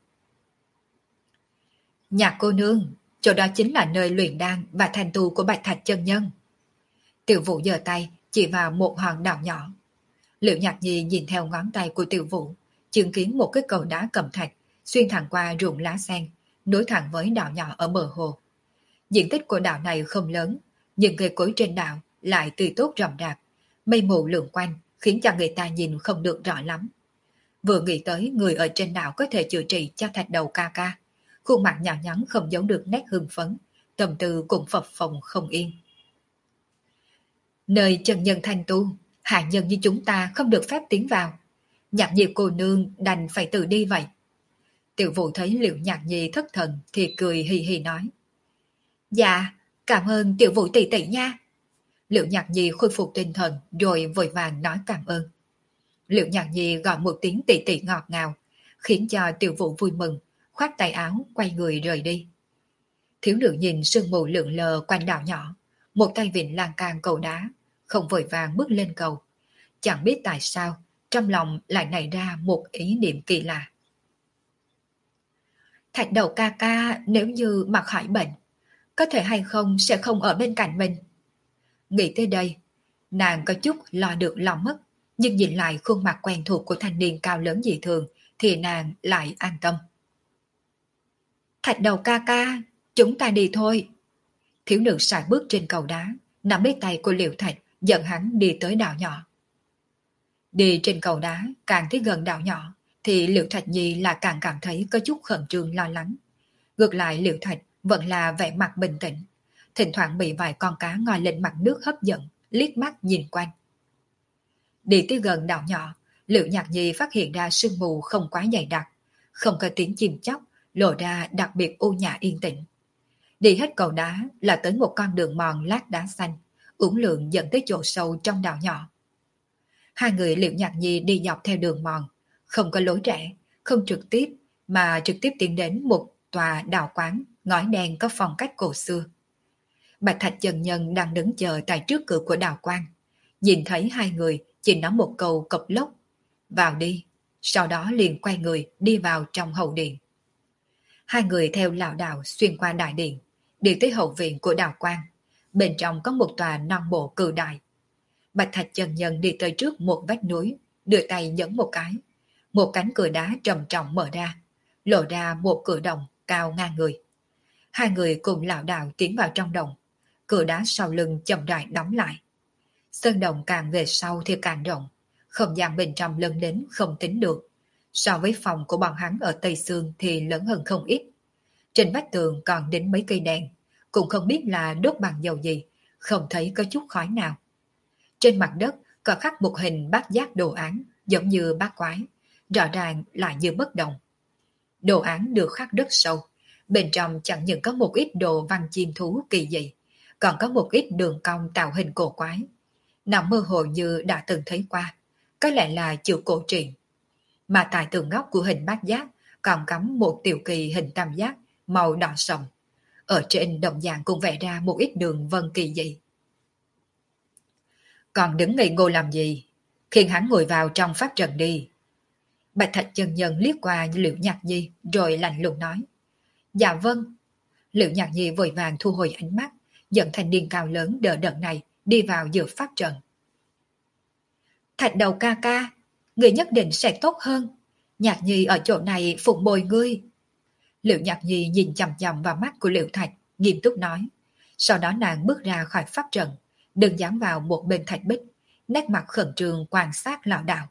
Nhạc cô nương, chỗ đó chính là nơi luyện đan và thành tu của Bạch Thạch chân nhân. Tiểu Vũ giơ tay chỉ vào một hòn đảo nhỏ. Liễu Nhạc Nhi nhìn theo ngón tay của Tiểu Vũ, chứng kiến một cái cầu đá cẩm thạch xuyên thẳng qua ruộng lá sen, nối thẳng với đảo nhỏ ở bờ hồ. Diện tích của đảo này không lớn, nhưng cây cối trên đảo lại tươi tốt rậm rạp, mây mù lượn quanh khiến cho người ta nhìn không được rõ lắm. Vừa nghĩ tới người ở trên đảo có thể chữa trị cho Thạch Đầu ca ca, khuôn mặt nhỏ nhắn không giấu được nét hưng phấn, tâm tư cũng phập phồng không yên. Nơi chân nhân thanh tu, hạ nhân như chúng ta không được phép tiến vào. Nhạc Nhi cô nương đành phải tự đi vậy. Tiểu Vũ thấy Liễu Nhạc Nhi thất thần thì cười hì hì nói. Dạ, Cảm ơn Tiểu Vũ tỷ tỷ nha. Liễu Nhạc Nhi khôi phục tinh thần rồi vội vàng nói cảm ơn. Liễu Nhạc Nhi gọi một tiếng tỷ tỷ ngọt ngào, khiến cho Tiểu Vũ vui mừng, khoát tay áo quay người rời đi. Thiếu nữ nhìn sương mù lượn lờ quanh đảo nhỏ, một tay vịn lan can cầu đá, không vội vàng bước lên cầu. Chẳng biết tại sao, trong lòng lại nảy ra một ý niệm kỳ lạ. Thạch đầu ca ca nếu như mà khỏi bệnh, có thể hay không sẽ không ở bên cạnh mình. Nghĩ tới đây, nàng có chút lo được lo mất, nhưng nhìn lại khuôn mặt quen thuộc của thanh niên cao lớn dị thường thì nàng lại an tâm. Thạch đầu ca ca, chúng ta đi thôi. Thiếu nữ sải bước trên cầu đá, nắm lấy tay của Liễu Thạch, dẫn hắn đi tới đảo nhỏ. Đi trên cầu đá, càng tới gần đảo nhỏ, thì Liễu Thạch Nhi là càng cảm thấy có chút khẩn trương lo lắng. Ngược lại Liễu Thạch vẫn là vẻ mặt bình tĩnh, thỉnh thoảng bị vài con cá ngoi lên mặt nước hấp dẫn, liếc mắt nhìn quanh. Đi tới gần đảo nhỏ, Liễu Nhạc Nhi phát hiện ra sương mù không quá dày đặc, không có tiếng chim chóc, lộ ra đặc biệt u nhã yên tĩnh. Đi hết cầu đá là tới một con đường mòn lát đá xanh, uốn lượn dẫn tới chỗ sâu trong đảo nhỏ. Hai người Liễu Nhạc Nhi đi dọc theo đường mòn, không có lối rẽ, không trực tiếp, mà trực tiếp tiến đến một tòa đạo quán ngói đen có phong cách cổ xưa. Bạch Thạch chân nhân đang đứng chờ tại trước cửa của đạo quan, nhìn thấy hai người chỉ nói một câu cộc lốc, vào đi, sau đó liền quay người đi vào trong hậu điện. Hai người theo lão đạo xuyên qua đại điện, đi tới hậu viện của đạo quan, bên trong có một tòa non bộ cự đại. Bạch Thạch chân nhân đi tới trước một vách núi, đưa tay nhấn một cái. Một cánh cửa đá trầm trọng mở ra, lộ ra một cửa đồng cao ngang người. Hai người cùng lão đạo tiến vào trong đồng, cửa đá sau lưng chậm rãi đóng lại. Sơn đồng càng về sau thì càng rộng, không gian bên trong lớn đến không tính được. So với phòng của bọn hắn ở Tây Sương thì lớn hơn không ít. Trên vách tường còn đến mấy cây đèn, cũng không biết là đốt bằng dầu gì, không thấy có chút khói nào. Trên mặt đất có khắc một hình bát giác đồ án, giống như bát quái, rõ ràng lại như bất động. Đồ án được khắc rất sâu, bên trong chẳng những có một ít đồ văn chim thú kỳ dị, còn có một ít đường cong tạo hình cổ quái. Nằm mơ hồ như đã từng thấy qua, có lẽ là chữ cổ truyện. Mà tại tường góc của hình bát giác còn cắm một tiểu kỳ hình tam giác màu đỏ sậm. Ở trên đồng dạng cũng vẽ ra một ít đường vân kỳ dị. Còn đứng ngây ngô làm gì? Khiến hắn ngồi vào trong pháp trận đi. Bạch Thạch chân nhân liếc qua Liễu Nhạc Nhi rồi lạnh lùng nói. Dạ vâng. Liễu Nhạc Nhi vội vàng thu hồi ánh mắt, dẫn thanh niên cao lớn đỡ đẫn này đi vào giữa pháp trận. Thạch đầu ca ca, người nhất định sẽ tốt hơn. Nhạc Nhi ở chỗ này phụng bồi ngươi. Liễu Nhạc Nhi nhìn chằm chằm vào mắt của Liễu Thạch, nghiêm túc nói. Sau đó nàng bước ra khỏi pháp trận, đừng dán vào một bên thạch bích, nét mặt khẩn trương quan sát lão đạo.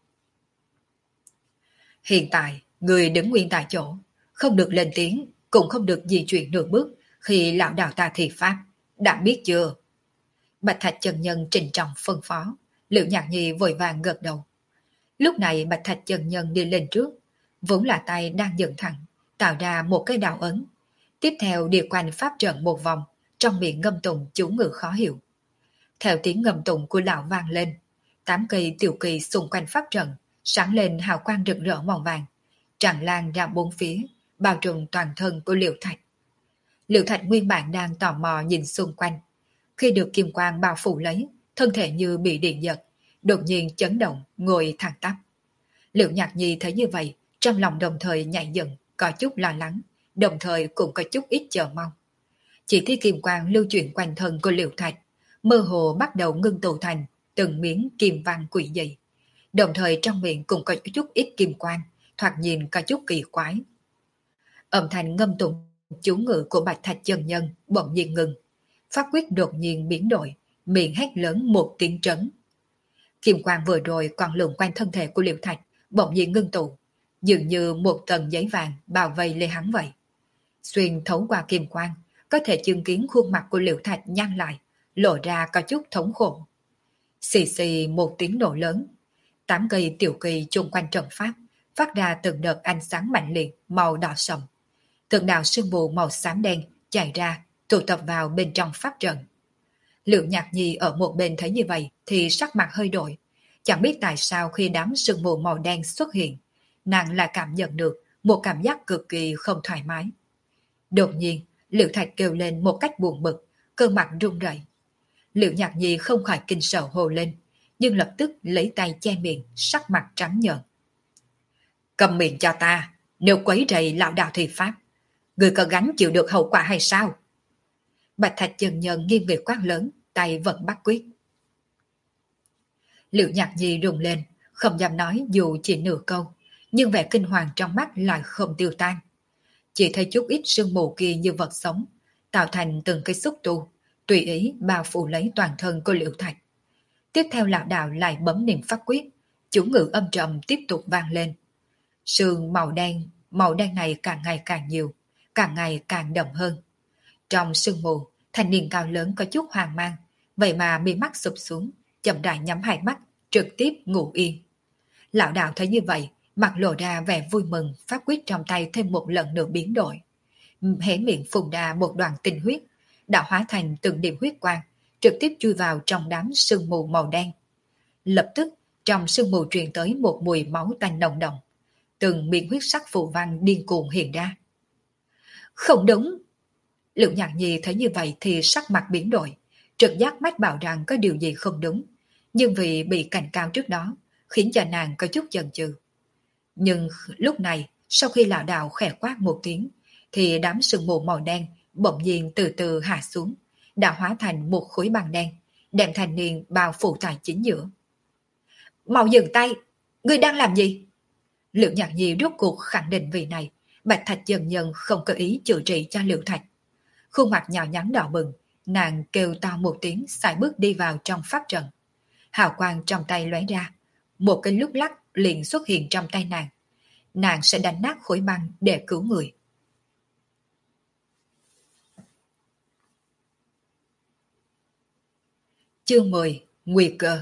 Hiện tại, người đứng nguyên tại chỗ, không được lên tiếng, cũng không được di chuyển nửa bước khi lão đạo ta thi pháp, đã biết chưa? Bạch Thạch chân nhân trình trọng phân phó, Liễu Nhạc Nhi vội vàng gật đầu. Lúc này Bạch Thạch chân nhân đi lên trước, vốn là tay đang dựng thẳng, tạo ra một cái đạo ấn. Tiếp theo đi quanh pháp trận một vòng, trong miệng ngâm tụng chú ngữ khó hiểu. Theo tiếng ngâm tụng của lão vang lên, 8 cây tiểu kỳ xung quanh pháp trận sáng lên hào quang rực rỡ màu vàng, tràn lan ra bốn phía, bao trùm toàn thân của Liễu Thạch. Liễu Thạch nguyên bản đang tò mò nhìn xung quanh, khi được kim quang bao phủ lấy, thân thể như bị điện giật, đột nhiên chấn động, ngồi thẳng tắp. Liễu Nhạc Nhi thấy như vậy, trong lòng đồng thời nhảy dựng, có chút lo lắng, đồng thời cũng có chút ít chờ mong. Chỉ thấy kim quang lưu chuyển quanh thân của Liễu Thạch, mơ hồ bắt đầu ngưng tụ thành từng miếng kim văn quỷ dị. Đồng thời trong miệng cũng có chút ít kim quang, thoạt nhìn có chút kỳ quái. Âm thanh ngâm tụng chú ngữ của Bạch Thạch chân nhân bỗng nhiên ngừng, pháp quyết đột nhiên biến đổi, miệng hét lớn một tiếng trấn. Kim quang vừa rồi còn lượn quanh thân thể của Liễu Thạch bỗng nhiên ngưng tụ, dường như một tầng giấy vàng bao vây lấy hắn vậy. Xuyên thấu qua kim quang, có thể chứng kiến khuôn mặt của Liễu Thạch nhăn lại, lộ ra có chút thống khổ. Xì xì một tiếng nổ lớn, 8 cây tiểu kỳ chung quanh trận pháp phát ra từng đợt ánh sáng mạnh liệt màu đỏ sậm. Từng đạo sương mù màu xám đen chạy ra, tụ tập vào bên trong pháp trận. Liệu Nhạc Nhi ở một bên thấy như vậy thì sắc mặt hơi đổi. Chẳng biết tại sao khi đám sương mù màu đen xuất hiện, nàng lại cảm nhận được một cảm giác cực kỳ không thoải mái. Đột nhiên, Liễu Thạch kêu lên một cách buồn bực, cơ mặt run rẩy. Liễu Nhạc Nhi không khỏi kinh sợ hồ lên, nhưng lập tức lấy tay che miệng, sắc mặt trắng nhợt. Cầm miệng cho ta, nếu quấy rầy lão đạo thì pháp, người có gánh chịu được hậu quả hay sao? Bạch Thạch Chân Nhân nghiêng về quát lớn, tay vẫn bắt quyết. Liễu Nhạc Nhi rùng lên, không dám nói dù chỉ nửa câu, nhưng vẻ kinh hoàng trong mắt lại không tiêu tan. Chỉ thấy chút ít sương mù kia như vật sống, tạo thành từng cây xúc tu, tùy ý bao phủ lấy toàn thân của Liễu Thạch. Tiếp theo lão đạo lại bấm niệm pháp quyết, chú ngữ âm trầm tiếp tục vang lên. Sương màu đen này càng ngày càng nhiều, càng ngày càng đậm hơn. Trong sương mù, thanh niên cao lớn có chút hoang mang, vậy mà mi mắt sụp xuống, chậm rãi nhắm hai mắt, trực tiếp ngủ yên. Lão đạo thấy như vậy, mặt lộ ra vẻ vui mừng, pháp quyết trong tay thêm một lần nữa biến đổi. Hé miệng phun ra một đoàn tinh huyết, đã hóa thành từng điểm huyết quang, trực tiếp chui vào trong đám sương mù màu đen. Lập tức, trong sương mù truyền tới một mùi máu tanh nồng đậm. Từng miếng huyết sắc phù văn điên cuồng hiện ra. Không đúng! Liễu Nhạc Nhi thấy như vậy thì sắc mặt biến đổi, trực giác mách bảo rằng có điều gì không đúng, nhưng vì bị cảnh cáo trước đó, khiến cho nàng có chút chần chừ. Nhưng lúc này, sau khi lão đạo khẽ quát một tiếng, thì đám sương mù màu đen bỗng nhiên từ từ hạ xuống, đã hóa thành một khối băng đen, đem thanh niên bao phủ tại chính giữa. Mau dừng tay! Ngươi đang làm gì? Liễu Nhạc Nhi rốt cuộc khẳng định vì này, Bạch Thạch dần dần không có ý chữa trị cho Liễu Thạch. Khuôn mặt nhỏ nhắn đỏ bừng, nàng kêu to một tiếng xài bước đi vào trong pháp trận. Hào quang trong tay lóe ra, một cái lúc lắc liền xuất hiện trong tay nàng. Nàng sẽ đánh nát khối băng để cứu người. Chương 10. Nguy cơ.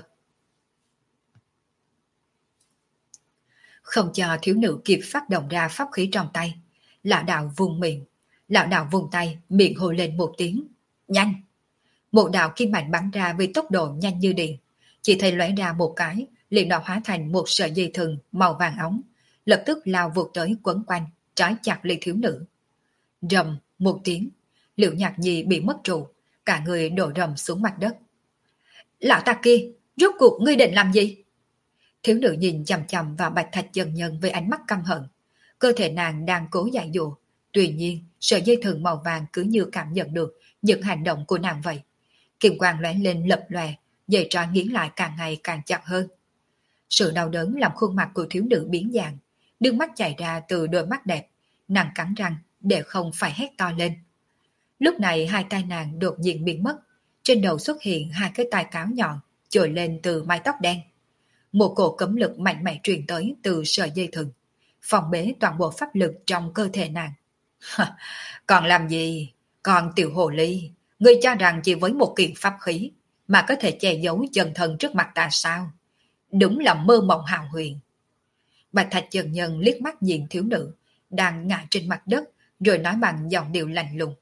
Không cho thiếu nữ kịp phát động ra pháp khí trong tay, lão đạo vùng miệng. Lão đạo vùng tay, miệng hô lên một tiếng. Nhanh! Một đạo kim mạnh bắn ra với tốc độ nhanh như điện. Chỉ thấy lóe ra một cái, liền đã hóa thành một sợi dây thừng màu vàng óng, lập tức lao vụt tới quấn quanh, trói chặt lấy thiếu nữ. Rầm một tiếng, Liễu Nhạc Nhi bị mất trụ, cả người đổ rầm xuống mặt đất. Lão ta kia, rốt cuộc ngươi định làm gì? Thiếu nữ nhìn chằm chằm vào Bạch Thạch Chân Nhân với ánh mắt căm hận. Cơ thể nàng đang cố giải dụ, tuy nhiên sợi dây thừng màu vàng cứ như cảm nhận được những hành động của nàng vậy. Kim quang lóe lên lập lòe, dây trói nghiến lại càng ngày càng chặt hơn. Sự đau đớn làm khuôn mặt của thiếu nữ biến dạng, nước mắt chảy ra từ đôi mắt đẹp, nàng cắn răng để không phải hét to lên. Lúc này hai tay nàng đột nhiên biến mất, trên đầu xuất hiện hai cái tai cáo nhọn trồi lên từ mái tóc đen. Một cổ cấm lực mạnh mẽ truyền tới từ sợi dây thừng, phòng bế toàn bộ pháp lực trong cơ thể nàng. Còn làm gì? Còn tiểu hồ ly, ngươi cho rằng chỉ với một kiện pháp khí mà có thể che giấu chân thân trước mặt ta sao? Đúng là mơ mộng hào huyền. Bạch Thạch Chân Nhân liếc mắt nhìn thiếu nữ đang ngã trên mặt đất, rồi nói bằng giọng điệu lạnh lùng.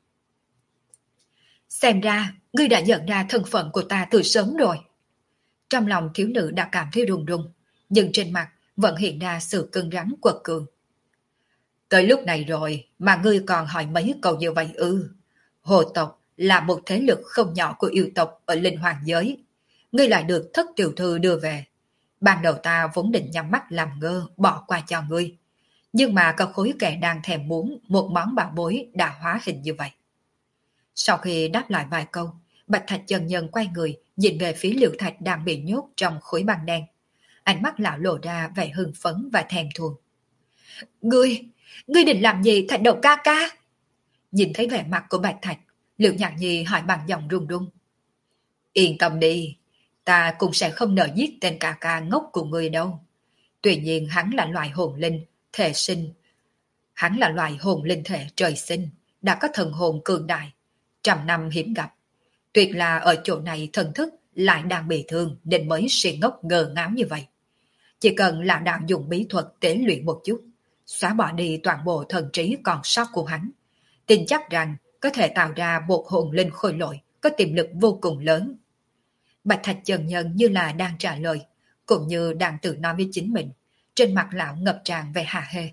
Xem ra, ngươi đã nhận ra thân phận của ta từ sớm rồi. Trong lòng thiếu nữ đã cảm thấy run run, nhưng trên mặt vẫn hiện ra sự cứng rắn quật cường. Tới lúc này rồi mà ngươi còn hỏi mấy câu như vậy ư? Hồ tộc là một thế lực không nhỏ của yêu tộc ở linh hoàng giới. Ngươi lại được thất tiểu thư đưa về. Ban đầu ta vốn định nhắm mắt làm ngơ bỏ qua cho ngươi. Nhưng mà có khối kẻ đang thèm muốn một món bảo bối đã hóa hình như vậy. Sau khi đáp lại vài câu, Bạch Thạch Chân Nhân quay người nhìn về phía Liễu Thạch đang bị nhốt trong khối băng đen. Ánh mắt lão lộ ra vẻ hưng phấn và thèm thuồng. Ngươi định làm gì Thạch Đầu ca ca? Nhìn thấy vẻ mặt của Bạch Thạch, Liễu Nhạc Nhi hỏi bằng giọng run run. Yên tâm đi, ta cũng sẽ không nỡ giết tên ca ca ngốc của ngươi đâu. Tuy nhiên hắn là loài hồn linh, thể sinh. Hắn là loài hồn linh thể trời sinh, đã có thần hồn cường đại, trăm năm hiếm gặp. Tuyệt là ở chỗ này thần thức lại đang bị thương nên mới si ngốc ngờ ngáo như vậy. Chỉ cần là đạo dùng bí thuật tế luyện một chút, xóa bỏ đi toàn bộ thần trí còn sót của hắn, tin chắc rằng có thể tạo ra một hồn linh khôi lỗi có tiềm lực vô cùng lớn. Bạch Thạch Chân Nhân như là đang trả lời, cũng như đang tự nói với chính mình, trên mặt lão ngập tràn vẻ hả hê.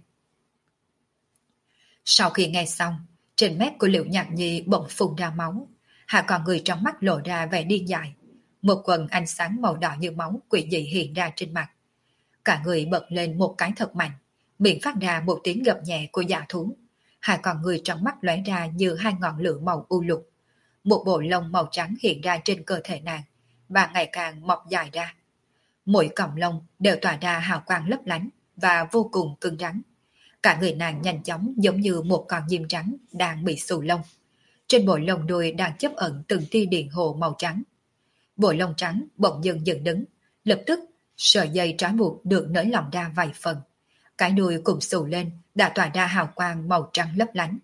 Sau khi nghe xong, trên mép của Liễu Nhạc Nhi bỗng phun ra máu, hạ còn người trong mắt lộ ra vẻ điên dại. Một quần ánh sáng màu đỏ như máu quỷ dị hiện ra trên mặt. Cả người bật lên một cái thật mạnh, miệng phát ra một tiếng gầm nhẹ của dã thú. Hạ còn người trong mắt lóe ra như hai ngọn lửa màu u lục. Một bộ lông màu trắng hiện ra trên cơ thể nàng, và ngày càng mọc dài ra. Mỗi cọng lông đều tỏa ra hào quang lấp lánh và vô cùng cứng rắn. Cả người nàng nhanh chóng giống như một con chim trắng đang bị xù lông. Trên bộ lông đuôi đang chấp ẩn từng tia điện hồ màu trắng. Bộ lông trắng bỗng dưng dựng đứng, lập tức sợi dây trói buộc được nới lỏng ra vài phần. Cái đuôi cùng xù lên đã tỏa ra hào quang màu trắng lấp lánh.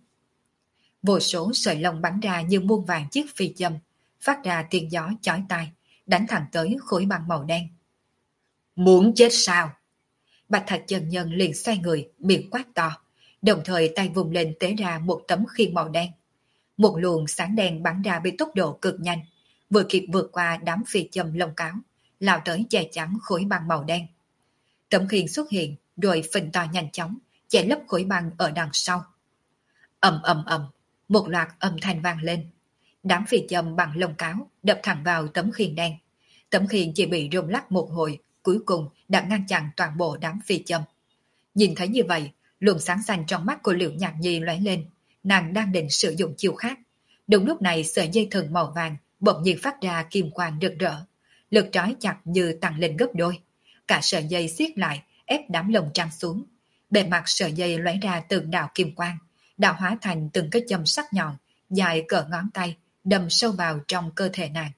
Vô số sợi lông bắn ra như muôn vàng chiếc phi châm, phát ra tiếng gió chói tai, đánh thẳng tới khối băng màu đen. Muốn chết sao? Bạch Thạch Chân Nhân liền xoay người, miệng quát to, đồng thời tay vùng lên tế ra một tấm khiên màu đen. Một luồng sáng đen bắn ra với tốc độ cực nhanh, vừa kịp vượt qua đám phi châm lông cáo, lao tới che chắn khối băng màu đen. Tấm khiên xuất hiện, rồi phình to nhanh chóng, che lấp khối băng ở đằng sau. Ầm ầm ầm, một loạt âm thanh vang lên. Đám phi châm bằng lông cáo đập thẳng vào tấm khiên đen. Tấm khiên chỉ bị rung lắc một hồi, cuối cùng đã ngăn chặn toàn bộ đám phi châm. Nhìn thấy như vậy, luồng sáng xanh trong mắt của Liễu Nhạc Nhi lóe lên, nàng đang định sử dụng chiêu khác. Đúng lúc này sợi dây thừng màu vàng bỗng nhiên phát ra kim quang rực rỡ, lực trói chặt như tăng lên gấp đôi. Cả sợi dây siết lại, ép đám lồng trăng xuống. Bề mặt sợi dây lóe ra từng đạo kim quang, đã hóa thành từng cái châm sắc nhọn, dài cỡ ngón tay, đâm sâu vào trong cơ thể nàng.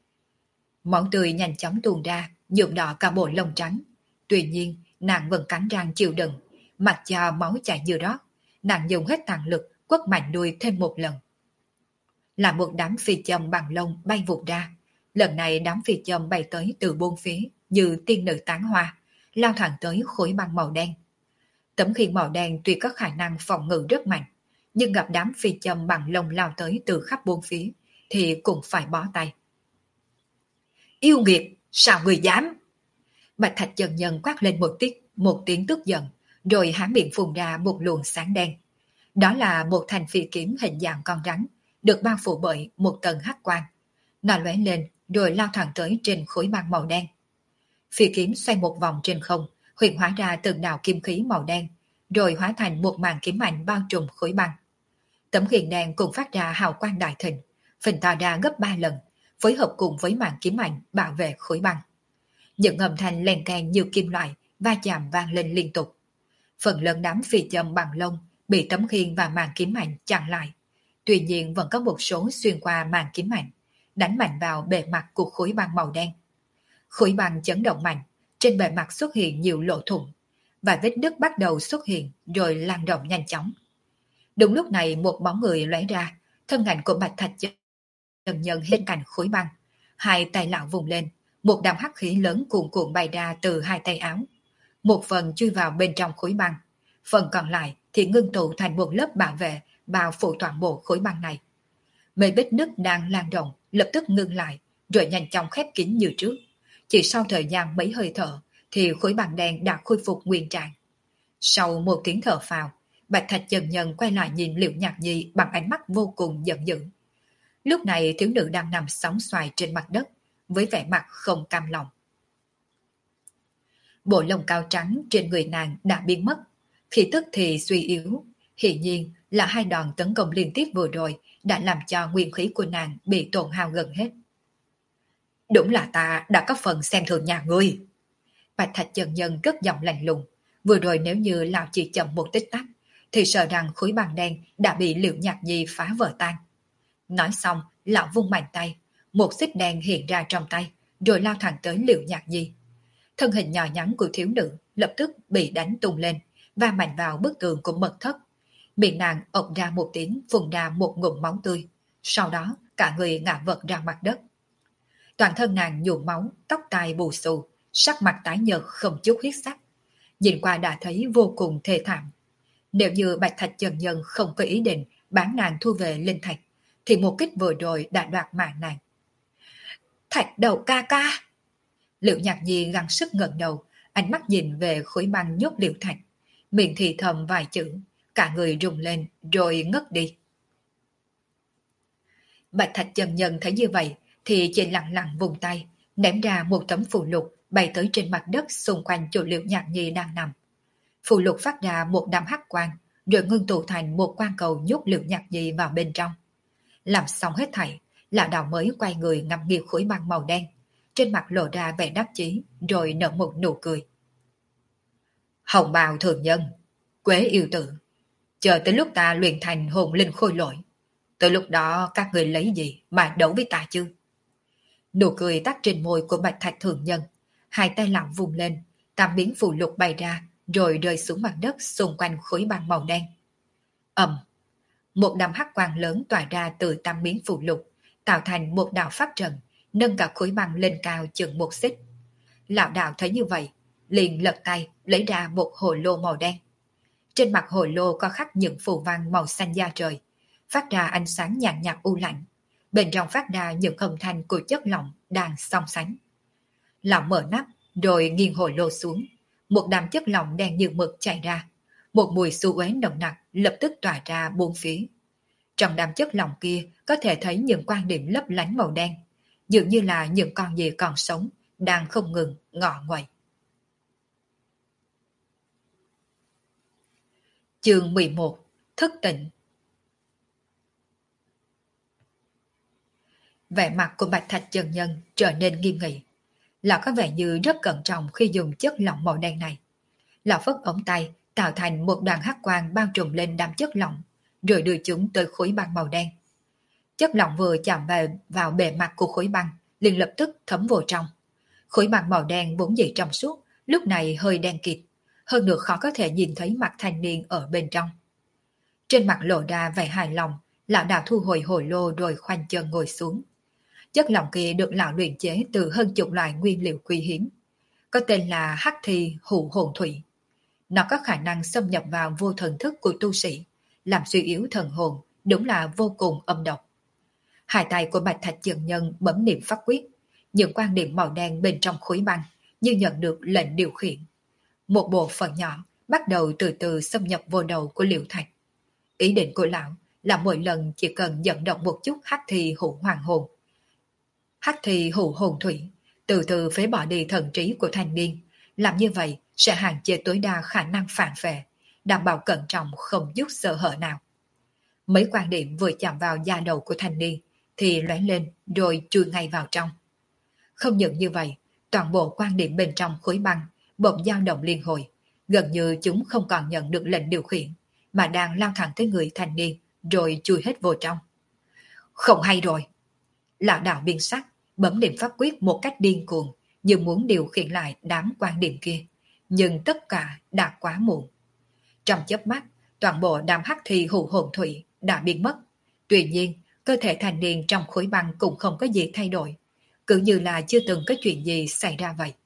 Máu tươi nhanh chóng tuôn ra, nhuộm đỏ cả bộ lông trắng. Tuy nhiên, nàng vẫn cắn răng chịu đựng, mặc cho máu chảy như rót. Nàng dùng hết tàn lực, quất mạnh đuôi thêm một lần. Là một đám phi châm bằng lông bay vụt ra. Lần này đám phi châm bay tới từ bốn phía như tiên nữ tán hoa, lao thẳng tới khối băng màu đen. Tấm khiên màu đen tuy có khả năng phòng ngự rất mạnh, nhưng gặp đám phi châm bằng lông lao tới từ khắp bốn phía, thì cũng phải bó tay. Yêu nghiệt, sao người dám? Bạch Thạch Chân Nhân quát lên một tiếng tức giận, rồi há miệng phun ra một luồng sáng đen. Đó là một thanh phi kiếm hình dạng con rắn, được bao phủ bởi một tầng hắc quang. Nó lóe lên, rồi lao thẳng tới trên khối băng màu đen. Phi kiếm xoay một vòng trên không, huyễn hóa ra từng đạo kim khí màu đen, rồi hóa thành một màn kiếm ảnh bao trùm khối băng. Tấm khiên đen cũng phát ra hào quang đại thịnh, phình to ra gấp 3 lần, phối hợp cùng với màn kiếm ảnh bảo vệ khối băng. Những âm thanh len keng như kim loại va chạm vang lên liên tục. Phần lớn đám phi châm bằng lông bị tấm khiên và màn kiếm ảnh chặn lại. Tuy nhiên vẫn có một số xuyên qua màn kiếm ảnh, đánh mạnh vào bề mặt của khối băng màu đen. Khối băng chấn động mạnh, trên bề mặt xuất hiện nhiều lỗ thủng, và vết nứt bắt đầu xuất hiện rồi lan rộng nhanh chóng. Đúng lúc này một bóng người lóe ra, thân ảnh của Bạch Thạch Chân Nhân bên cạnh khối băng. Hai tay lão vùng lên, một đám hắc khí lớn cuồn cuộn bay ra từ hai tay áo. Một phần chui vào bên trong khối băng, phần còn lại thì ngưng tụ thành một lớp bảo vệ bao phủ toàn bộ khối băng này. Mấy vết nứt đang lan rộng lập tức ngưng lại, rồi nhanh chóng khép kín như trước. Chỉ sau thời gian mấy hơi thở thì khối băng đen đã khôi phục nguyên trạng. Sau một tiếng thở phào, Bạch Thạch Chân Nhân quay lại nhìn Liễu Nhạc Nhi bằng ánh mắt vô cùng giận dữ. Lúc này thiếu nữ đang nằm sóng xoài trên mặt đất, với vẻ mặt không cam lòng. Bộ lông cao trắng trên người nàng đã biến mất, khí tức thì suy yếu. Hiển nhiên là hai đòn tấn công liên tiếp vừa rồi đã làm cho nguyên khí của nàng bị tổn hao gần hết. Đúng là ta đã có phần xem thường nhà ngươi. Bạch Thạch Chân Nhân cất giọng lạnh lùng. Vừa rồi nếu như lão chỉ chậm một tích tắc, thì sợ rằng khối băng đen đã bị Liễu Nhạc Nhi phá vỡ tan. Nói xong, lão vung mạnh tay, một xích đen hiện ra trong tay, rồi lao thẳng tới Liễu Nhạc Nhi. Thân hình nhỏ nhắn của thiếu nữ lập tức bị đánh tung lên, va mạnh vào bức tường của mật thất. Miệng nàng ộc ra một tiếng, phun ra một ngụm máu tươi. Sau đó, cả người ngã vật ra mặt đất. Toàn thân nàng nhuộm máu, tóc tai bù xù, sắc mặt tái nhợt không chút huyết sắc. Nhìn qua đã thấy vô cùng thê thảm. Nếu như Bạch Thạch Chân Nhân không có ý định bán nàng thu về linh thạch, thì một kích vừa rồi đã đoạt mạng nàng. Thạch đầu ca ca! Liễu Nhạc Nhi gắng sức ngẩng đầu, ánh mắt nhìn về khối băng nhốt Liễu Thạch, miệng thì thầm vài chữ, cả người rung lên rồi ngất đi. Bạch Thạch chân nhân thấy như vậy thì chỉ lặng lặng vùng tay, ném ra một tấm phù lục bay tới trên mặt đất xung quanh chỗ Liễu Nhạc Nhi đang nằm. Phù lục phát ra một đám hắc quang, rồi ngưng tụ thành một quang cầu nhốt Liễu Nhạc Nhi vào bên trong. Làm xong hết thảy, lão đạo mới quay người ngắm nghía khối băng màu đen, trên mặt lộ ra vẻ đắc chí, rồi nở một nụ cười. Hồng bào thường nhân, Quế yêu tử, chờ tới lúc ta luyện thành hồn linh khôi lỗi, tới lúc đó các người lấy gì mà đấu với ta chứ? Nụ cười tắt trên môi của Bạch Thạch thường nhân, hai tay lặng vùng lên, tam biến phù lục bay ra, rồi rơi xuống mặt đất xung quanh khối băng màu đen. Ầm, một đám hắc quang lớn tỏa ra từ tam biến phù lục, tạo thành một đạo pháp trận, nâng cả khối băng lên cao chừng một xích. Lão đạo thấy như vậy, liền lật tay lấy ra một hồ lô màu đen. Trên mặt hồ lô có khắc những phù văn màu xanh da trời, phát ra ánh sáng nhàn nhạt u lạnh. Bên trong phát ra những âm thanh của chất lỏng đang song sánh. Lão mở nắp, rồi nghiêng hồ lô xuống. Một đám chất lỏng đen như mực chảy ra. Một mùi xú uế nồng nặc lập tức tỏa ra bốn phía. Trong đám chất lỏng kia có thể thấy những quan điểm lấp lánh màu đen, dường như là những con gì còn sống đang không ngừng ngọ nguậy. Chương 11. Thức tỉnh. Vẻ mặt của Bạch Thạch chân nhân trở nên nghiêm nghị. Lão có vẻ như rất cẩn trọng khi dùng chất lỏng màu đen này. Lão phất ống tay tạo thành một đoàn hắc quang bao trùm lên đám chất lỏng, rồi đưa chúng tới khối băng màu đen. Chất lỏng vừa chạm vào bề mặt của khối băng, liền lập tức thấm vào trong. Khối băng màu đen vốn dĩ trong suốt, lúc này hơi đen kịt, hơn nữa khó có thể nhìn thấy mặt thanh niên ở bên trong. Trên mặt lộ ra vẻ hài lòng, lão đạo thu hồi hồ lô rồi khoanh chân ngồi xuống. Chất lỏng kia được lão luyện chế từ hơn chục loại nguyên liệu quý hiếm, có tên là hắc thi hủ hồn thủy. Nó có khả năng xâm nhập vào vô thần thức của tu sĩ, làm suy yếu thần hồn, đúng là vô cùng âm độc. Hai tay của Bạch Thạch chân nhân bấm niệm pháp quyết, những quan điểm màu đen bên trong khối băng như nhận được lệnh điều khiển. Một bộ phận nhỏ bắt đầu từ từ xâm nhập vô đầu của Liễu Thạch. Ý định của lão là mỗi lần chỉ cần vận động một chút hắc thi hủ hoàng hồn. Hắc thi hủ hồn thủy từ từ phế bỏ đi thần trí của thanh niên, làm như vậy sẽ hạn chế tối đa khả năng phản phệ, đảm bảo cẩn trọng không chút sơ hở nào. Mấy quan điểm vừa chạm vào da đầu của thanh niên thì lóe lên rồi chui ngay vào trong. Không những như vậy, toàn bộ quan điểm bên trong khối băng bỗng dao động liên hồi, gần như chúng không còn nhận được lệnh điều khiển, mà đang lao thẳng tới người thanh niên rồi chui hết vô trong. Không hay rồi! Lão đạo biên sắc, bấm niệm pháp quyết một cách điên cuồng, như muốn điều khiển lại đám quan điểm kia, nhưng tất cả đã quá muộn. Trong chớp mắt, toàn bộ đám hắc thi hủ hồn thủy đã biến mất. Tuy nhiên, cơ thể thanh niên trong khối băng cũng không có gì thay đổi, cứ như là chưa từng có chuyện gì xảy ra vậy.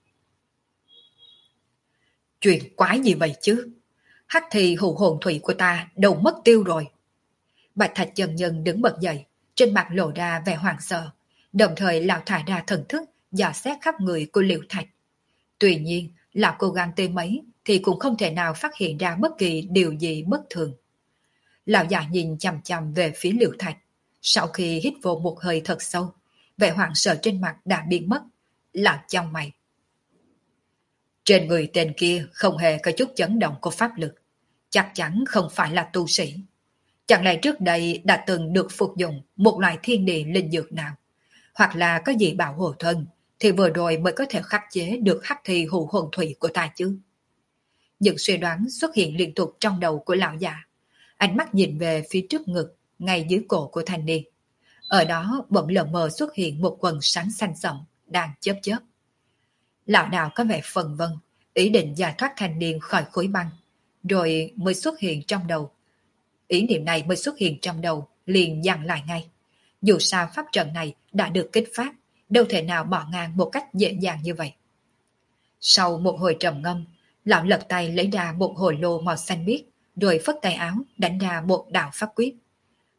Chuyện quái gì vậy chứ? Hắc thi hủ hồn thủy của ta đâu mất tiêu rồi. Bạch Thạch chân nhân đứng bật dậy, trên mặt lộ ra vẻ hoảng sợ, đồng thời lão thải ra thần thức dò xét khắp người của Liễu Thạch. Tuy nhiên, lão cố gắng tới mấy thì cũng không thể nào phát hiện ra bất kỳ điều gì bất thường. Lão già nhìn chằm chằm về phía Liễu Thạch, sau khi hít vô một hơi thật sâu, vẻ hoảng sợ trên mặt đã biến mất. Lão chau mày. Trên người tên kia không hề có chút chấn động của pháp lực, chắc chắn không phải là tu sĩ. Chẳng lẽ trước đây đã từng được phục dụng một loại thiên địa linh dược nào, hoặc là có gì bảo hộ thân, thì vừa rồi mới có thể khắc chế được hắc thi hủ hồn thủy của ta chứ? Những suy đoán xuất hiện liên tục trong đầu của lão già. Ánh mắt nhìn về phía trước ngực, ngay dưới cổ của thanh niên. Ở đó bỗng lờ mờ xuất hiện một quần sáng xanh sẫm đang chớp chớp. Lão đạo có vẻ phân vân, ý định giải thoát thanh niên khỏi khối băng, rồi mới xuất hiện trong đầu. Ý niệm này mới xuất hiện trong đầu, liền dằn lại ngay. Dù sao pháp trận này đã được kích phát, đâu thể nào bỏ ngang một cách dễ dàng như vậy. Sau một hồi trầm ngâm, lão lật tay lấy ra một hồ lô màu xanh biếc, rồi phất tay áo đánh ra một đạo pháp quyết.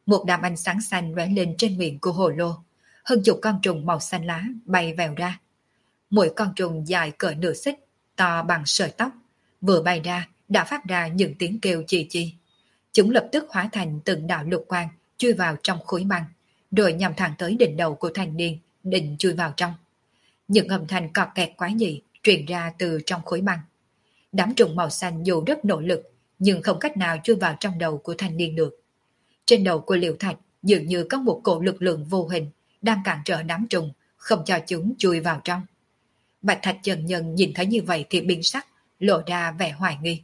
Một đám ánh sáng xanh lóe lên trên miệng của hồ lô, hơn chục con trùng màu xanh lá bay vèo ra. Mỗi con trùng dài cỡ nửa xích, to bằng sợi tóc, vừa bay ra đã phát ra những tiếng kêu chì chi. Chúng lập tức hóa thành từng đạo lục quang chui vào trong khối băng, rồi nhằm thẳng tới đỉnh đầu của thanh niên, định chui vào trong. Những âm thanh cọt kẹt quái dị truyền ra từ trong khối băng. Đám trùng màu xanh dù rất nỗ lực, nhưng không cách nào chui vào trong đầu của thanh niên được. Trên đầu của Liễu Thạch dường như có một cổ lực lượng vô hình đang cản trở đám trùng, không cho chúng chui vào trong. Bạch Thạch Chân Nhân nhìn thấy như vậy thì biến sắc, lộ ra vẻ hoài nghi.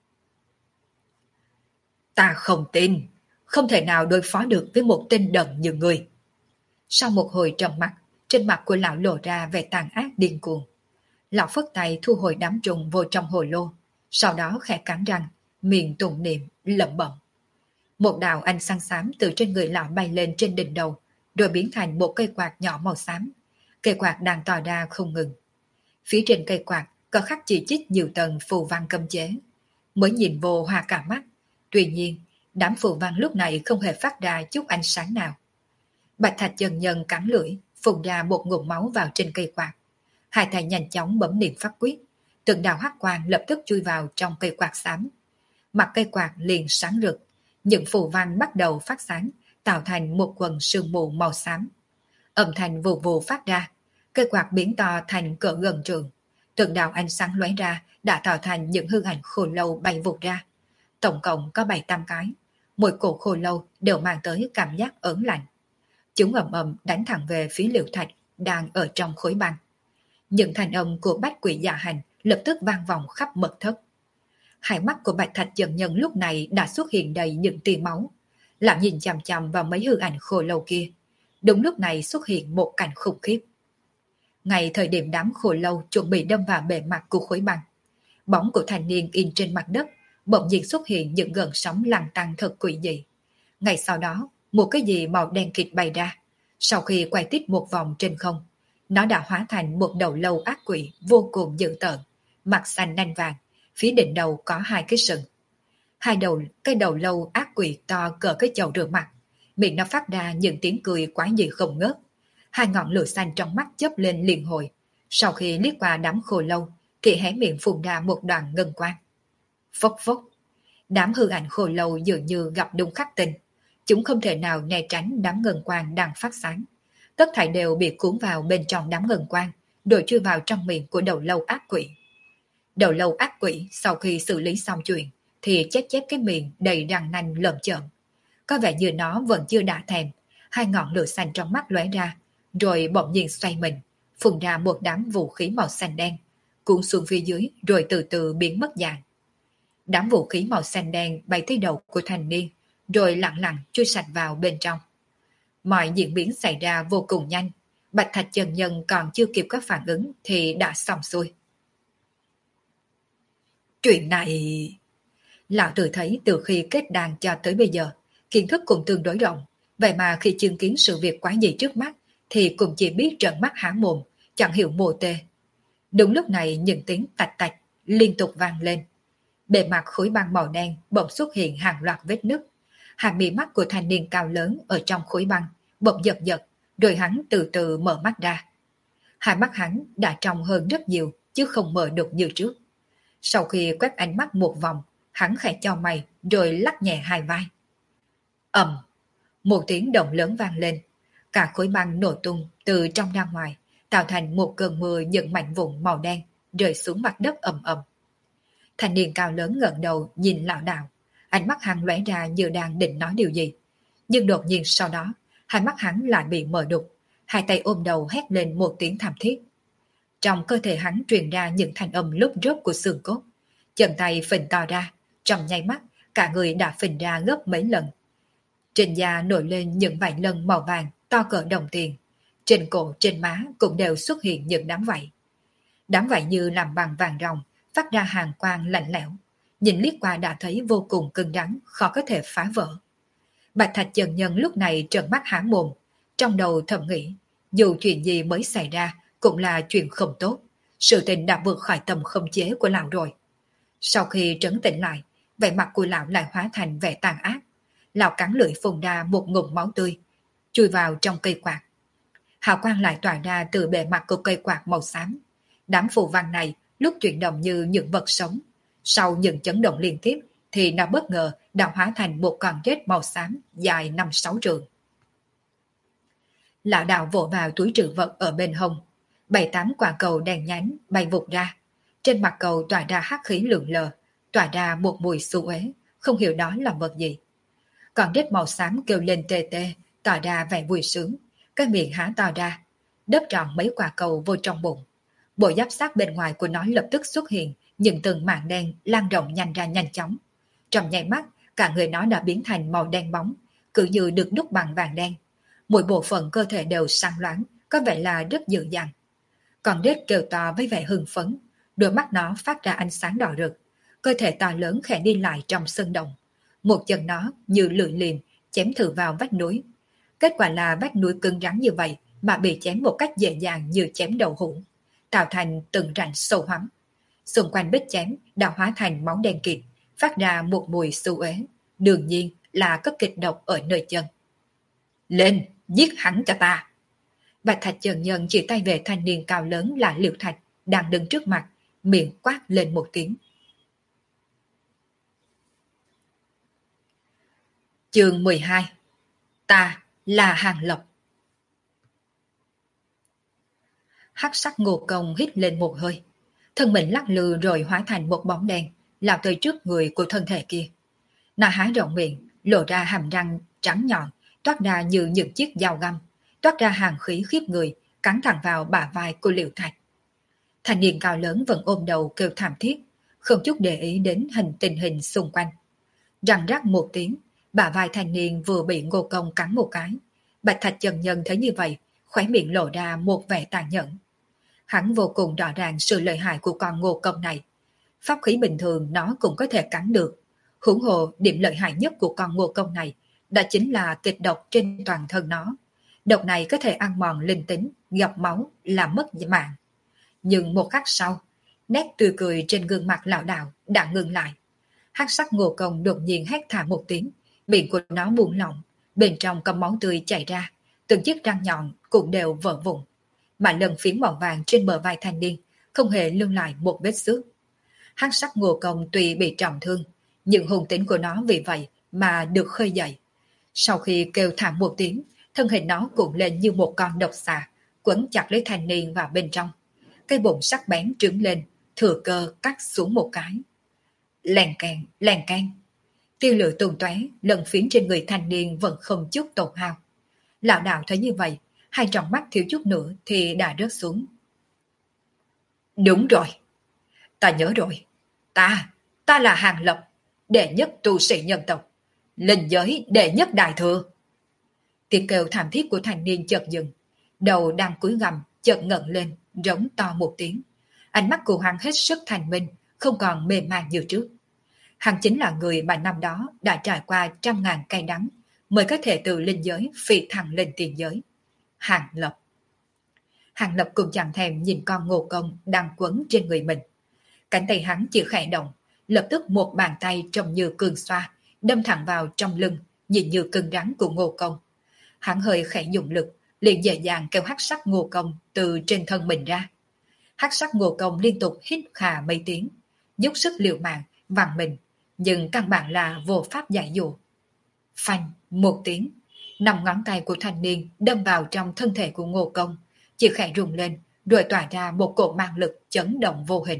Ta không tin, không thể nào đối phó được với một tên đần như người. Sau một hồi trầm mặc, trên mặt của lão lộ ra vẻ tàn ác điên cuồng. Lão phất tay thu hồi đám trùng vô trong hồ lô, sau đó khẽ cắn răng, miệng tụng niệm lẩm bẩm. Một đạo ánh sáng xám từ trên người lão bay lên trên đỉnh đầu, rồi biến thành một cây quạt nhỏ màu xám. Cây quạt đang tỏa ra không ngừng. Phía trên cây quạt có khắc chỉ chít nhiều tầng phù văn cấm chế. Mới nhìn vô hoa cả mắt. Tuy nhiên, đám phù văn lúc này không hề phát ra chút ánh sáng nào. Bạch Thạch Chân Nhân cắn lưỡi, phun ra một ngụm máu vào trên cây quạt. Hai tay nhanh chóng bấm niệm pháp quyết, từng đạo hắc quang lập tức chui vào trong cây quạt xám. Mặt cây quạt liền sáng rực, những phù văn bắt đầu phát sáng, tạo thành một quần sương mù màu xám. Âm thanh vù vù phát ra, cây quạt biến to thành cỡ gần trường. Từng đạo ánh sáng lóe ra đã tạo thành những hư ảnh khô lâu bay vụt ra. Tổng cộng có 7-8 cái, mỗi cổ khô lâu đều mang tới cảm giác ớn lạnh. Chúng ầm ầm đánh thẳng về phía Liễu Thạch đang ở trong khối băng. Những thanh âm của bách quỷ dạ hành lập tức vang vọng khắp mật thất. Hai mắt của Bạch Thạch Chân Nhân lúc này đã xuất hiện đầy những tia máu. Lão nhìn chằm chằm vào mấy hư ảnh khô lâu kia. Đúng lúc này xuất hiện một cảnh khủng khiếp. Ngay thời điểm đám khô lâu chuẩn bị đâm vào bề mặt của khối băng, bóng của thanh niên in trên mặt đất, bỗng nhiên xuất hiện những gợn sóng lăn tăn thật quỷ dị. Ngay sau đó, một cái gì màu đen kịt bay ra. Sau khi quay tít một vòng trên không, nó đã hóa thành một đầu lâu ác quỷ vô cùng dữ tợn, mặt xanh nanh vàng, phía đỉnh đầu có hai cái sừng. Cái đầu lâu ác quỷ to cỡ cái chậu rửa mặt, miệng nó phát ra những tiếng cười quái dị không ngớt. Hai ngọn lửa xanh trong mắt chớp lên liền hồi. Sau khi liếc qua đám khô lâu, thì hé miệng phun ra một đoàn ngân quang. Phốc phốc, đám hư ảnh khô lâu dường như gặp đúng khắc tinh. Chúng không thể nào né tránh đám ngân quang đang phát sáng. Tất thảy đều bị cuốn vào bên trong đám ngân quang, rồi chui vào trong miệng của đầu lâu ác quỷ. Đầu lâu ác quỷ sau khi xử lý xong chuyện, thì chép chép cái miệng đầy răng nanh lởm chởm. Có vẻ như nó vẫn chưa đã thèm. Hai ngọn lửa xanh trong mắt lóe ra, rồi bỗng nhiên xoay mình, phun ra một đám vũ khí màu xanh đen, cuốn xuống phía dưới rồi từ từ biến mất dạng. Đám vũ khí màu xanh đen bay tới đầu của thanh niên, rồi lặng lặng chui sạch vào bên trong. Mọi diễn biến xảy ra vô cùng nhanh. Bạch Thạch Chân Nhân còn chưa kịp có phản ứng thì đã xong xuôi. Chuyện này... Lão Tử thấy từ khi kết đàn cho tới bây giờ, kiến thức cũng tương đối rộng. Vậy mà khi chứng kiến sự việc quái dị trước mắt, thì cũng chỉ biết trợn mắt há mồm, chẳng hiểu mồ tê. Đúng lúc này những tiếng tạch tạch liên tục vang lên. Bề mặt khối băng màu đen bỗng xuất hiện hàng loạt vết nứt. Hàng mí mắt của thanh niên cao lớn ở trong khối băng bỗng giật giật, rồi hắn từ từ mở mắt ra. Hai mắt hắn đã trong hơn rất nhiều, chứ không mở được như trước. Sau khi quét ánh mắt một vòng, hắn khẽ chau mày rồi lắc nhẹ hai vai. Ầm, một tiếng động lớn vang lên. Cả khối băng nổ tung từ trong ra ngoài, tạo thành một cơn mưa những mảnh vụn màu đen rơi xuống mặt đất ầm ầm. Thanh niên cao lớn ngẩng đầu nhìn lão đạo, ánh mắt hắn lóe ra như đang định nói điều gì. Nhưng đột nhiên sau đó, hai mắt hắn lại bị mở đục, hai tay ôm đầu hét lên một tiếng thảm thiết. Trong cơ thể hắn truyền ra những thanh âm lúc rớt của xương cốt. Chân tay phình to ra, trong nháy mắt, cả người đã phình ra gấp mấy lần. Trên da nổi lên những vảy lân màu vàng to cỡ đồng tiền. Trên cổ, trên má cũng đều xuất hiện những đám vảy. Đám vảy như làm bằng vàng ròng, phát ra hàng quang lạnh lẽo. Nhìn liếc qua đã thấy vô cùng cứng rắn, khó có thể phá vỡ. Bạch Thạch Chân Nhân lúc này trợn mắt há mồm, trong đầu thầm nghĩ, dù chuyện gì mới xảy ra cũng là chuyện không tốt. Sự tình đã vượt khỏi tầm khống chế của lão rồi. Sau khi trấn tĩnh lại, vẻ mặt của lão lại hóa thành vẻ tàn ác. lão cắn lưỡi phun ra một ngụm máu tươi, chui vào trong cây quạt. Hào quang lại tỏa ra từ bề mặt của cây quạt màu xám. Đám phù văn này lúc chuyển động như những vật sống. Sau những chấn động liên tiếp thì nó bất ngờ đã hóa thành một con rết màu xám dài 5-6 trượng. Lão đạo vỗ vào túi trữ vật ở bên hông. 7-8 quả cầu đèn nhánh bay vụt ra. Trên mặt cầu tỏa ra hắc khí lượn lờ, tỏa ra một mùi xú uế, không hiểu đó là vật gì. Con rết màu xám kêu lên tê tê, tỏ ra vẻ vui sướng. Cái miệng há to ra, đớp tròn mấy quả cầu vô trong bụng. Bộ giáp sắt bên ngoài của nó lập tức xuất hiện những từng mảng đen lan rộng nhanh ra nhanh chóng. Trong nháy mắt, cả người nó đã biến thành màu đen bóng, cứ như được đúc bằng vàng đen. Mỗi bộ phận cơ thể đều sáng loáng, có vẻ là rất dữ dằn. Con rết kêu to với vẻ hưng phấn, đôi mắt nó phát ra ánh sáng đỏ rực, cơ thể to lớn khẽ đi lại trong sân động. Một chân nó như lưỡi liềm chém thử vào vách núi. Kết quả là vách núi cứng rắn như vậy mà bị chém một cách dễ dàng như chém đậu hũ, tạo thành từng rãnh sâu hoắm. Xung quanh vết chém đã hóa thành máu đen kịt, phát ra một mùi xú uế, đương nhiên là có kịch độc ở nơi chân. Lên, giết hắn cho ta! Bạch Thạch Chân Nhân chỉ tay về thanh niên cao lớn là Liễu Thạch đang đứng trước mặt, miệng quát lên một tiếng. Chương 12. Ta là Hàng Lập. Hắc sắc Ngô Công hít lên một hơi, thân mình lắc lư rồi hóa thành một bóng đen, lao tới trước người của thân thể kia. Nó há rộng miệng, lộ ra hàm răng trắng nhọn, toát ra như những chiếc dao găm, toát ra hàng khí khiếp người, cắn thẳng vào bả vai của Liễu Thạch. Thanh niên cao lớn vẫn ôm đầu kêu thảm thiết, không chút để ý đến tình hình xung quanh. Răng rắc một tiếng, bả vai thanh niên vừa bị Ngô Công cắn một cái. Bạch Thạch Chân Nhân thấy như vậy, khóe miệng lộ ra một vẻ tàn nhẫn. Hắn vô cùng rõ ràng sự lợi hại của con Ngô Công này. Pháp khí bình thường nó cũng có thể cắn được. Huống hồ điểm lợi hại nhất của con Ngô Công này đã chính là kịch độc trên toàn thân nó. Độc này có thể ăn mòn linh tính, gặp máu, làm mất mạng. Nhưng một khắc sau, nét tươi cười trên gương mặt lão đạo đã ngừng lại. Hắc sắc Ngô Công đột nhiên hét thảm một tiếng, miệng của nó buông lỏng, bên trong có máu tươi chảy ra, từng chiếc răng nhọn cũng đều vỡ vụn. Mà lần phiến màu vàng trên bờ vai thanh niên không hề lưu lại một vết xước. Hắc sắc Ngô Công tuy bị trọng thương, nhưng hung tính của nó vì vậy mà được khơi dậy. Sau khi kêu thảm một tiếng, thân hình nó cuộn lên như một con độc xà, quấn chặt lấy thanh niên vào bên trong. Cái bụng sắc bén trứng lên, thừa cơ cắt xuống một cái. Lèn can. Tia lửa tung tóe, lần phiến trên người thanh niên vẫn không chút tổn hao. Lão đạo thấy như vậy, hai tròng mắt thiếu chút nữa thì đã rớt xuống. Đúng rồi, ta nhớ rồi. Ta là Hàng Lập, đệ nhất tu sĩ nhân tộc, linh giới đệ nhất đại thừa. Tiếng kêu thảm thiết của thanh niên chợt dừng, đầu đang cúi gằm chợt ngẩng lên, rống to một tiếng. Ánh mắt của hắn hết sức thanh minh, không còn mềm mại như trước. Hắn chính là người mà năm đó đã trải qua 100.000 cay đắng mới có thể từ linh giới phi thăng lên tiền giới. Hàng Lập. Hàng Lập cũng chẳng thèm nhìn con Ngô Công đang quấn trên người mình. Cánh tay hắn chỉ khẽ động, lập tức một bàn tay trông như cương xoa đâm thẳng vào trong lưng, nhìn như cứng rắn của Ngô Công. Hắn hơi khẽ dùng lực, liền dễ dàng kéo hắc sắc Ngô Công từ trên thân mình ra. Hắc sắc Ngô Công liên tục hít khà mấy tiếng, dốc sức liều mạng vặn mình, nhưng căn bản là vô pháp giải dụ. Phanh một tiếng, 5 ngón tay của thanh niên đâm vào trong thân thể của Ngô Công, chỉ khẽ rung lên rồi tỏa ra một cỗ mang lực chấn động vô hình.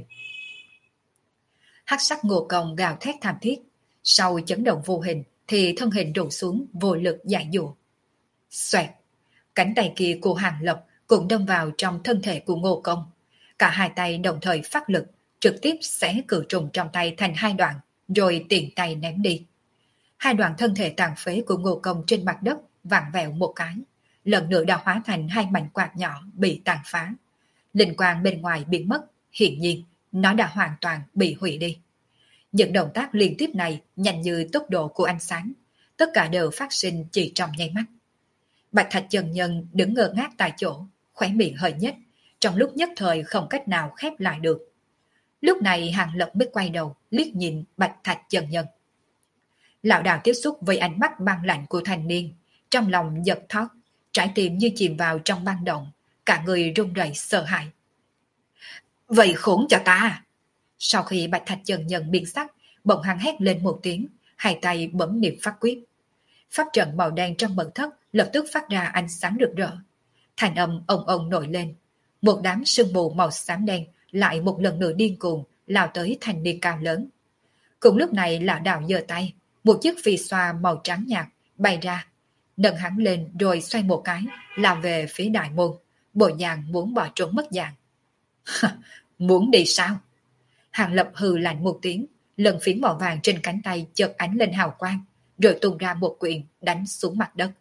Hắc sắc Ngô Công gào thét thảm thiết, sau chấn động vô hình thì thân hình rụng xuống vô lực giải dụ. Xoẹt, cánh tay kia của Hàng Lập cũng đâm vào trong thân thể của Ngô Công. Cả hai tay đồng thời phát lực, trực tiếp xé cự trùng trong tay thành hai đoạn, rồi tiện tay ném đi. Hai đoạn thân thể tàn phế của Ngô Công trên mặt đất vặn vẹo một cái, lần nữa đã hóa thành hai mảnh quạt nhỏ bị tàn phá. Linh quang bên ngoài biến mất, hiển nhiên nó đã hoàn toàn bị hủy đi. Những động tác liên tiếp này nhanh như tốc độ của ánh sáng, tất cả đều phát sinh chỉ trong nháy mắt. Bạch Thạch Chân Nhân đứng ngơ ngác tại chỗ, khóe miệng hơi nhếch, trong lúc nhất thời không cách nào khép lại được. Lúc này Hàng Lập mới quay đầu liếc nhìn Bạch Thạch Chân Nhân. Lão đạo tiếp xúc với ánh mắt băng lạnh của thanh niên, trong lòng giật thót, trái tim như chìm vào trong băng động, cả người run rẩy sợ hãi. Vậy khốn cho ta! Sau khi Bạch Thạch Chân Nhân biến sắc, bỗng hắn hét lên một tiếng, hai tay bấm niệm pháp quyết. Pháp trận màu đen trong mật thất lập tức phát ra ánh sáng rực rỡ. Thành âm ồng ồng nổi lên. Một đám sương mù màu xám đen lại một lần nữa điên cuồng lao tới thanh niên cao lớn. Cùng lúc này lão đạo giơ tay, một chiếc phi xoa màu trắng nhạt bay ra, nâng hắn lên rồi xoay một cái, lao về phía đại môn, bộ dạng muốn bỏ trốn mất dạng. Muốn đi sao? Hàng Lập hừ lạnh một tiếng, lần phiến màu vàng trên cánh tay chợt ánh lên hào quang, rồi tung ra một quyền đánh xuống mặt đất.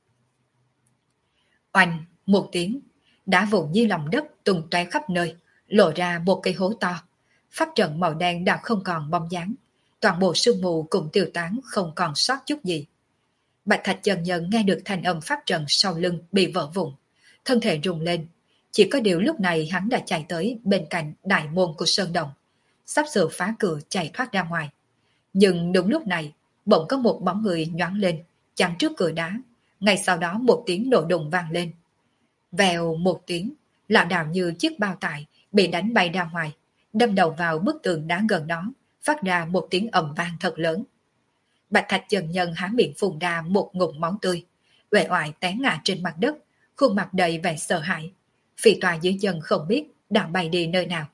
Oanh, một tiếng, đá vụn như lòng đất tung tóe khắp nơi, lộ ra một cây hố to. Pháp trận màu đen đã không còn bóng dáng, toàn bộ sương mù cũng tiêu tán không còn sót chút gì. Bạch Thạch Chân Nhân nghe được thanh âm pháp trận sau lưng bị vỡ vụn, thân thể rung lên. Chỉ có điều lúc này hắn đã chạy tới bên cạnh đại môn của sơn động, sắp sửa phá cửa chạy thoát ra ngoài. Nhưng đúng lúc này, bỗng có một bóng người nhoáng lên, chắn trước cửa đá. Ngay sau đó một tiếng nổ đùng vang lên. Vèo một tiếng, lão đạo như chiếc bao tải bị đánh bay ra ngoài, đâm đầu vào bức tường đá gần đó, phát ra một tiếng ầm vang thật lớn. Bạch Thạch Chân Nhân há miệng phun ra một ngụm máu tươi, uể oải té ngã trên mặt đất, khuôn mặt đầy vẻ sợ hãi. Phi tòa dưới chân không biết đã bay đi nơi nào.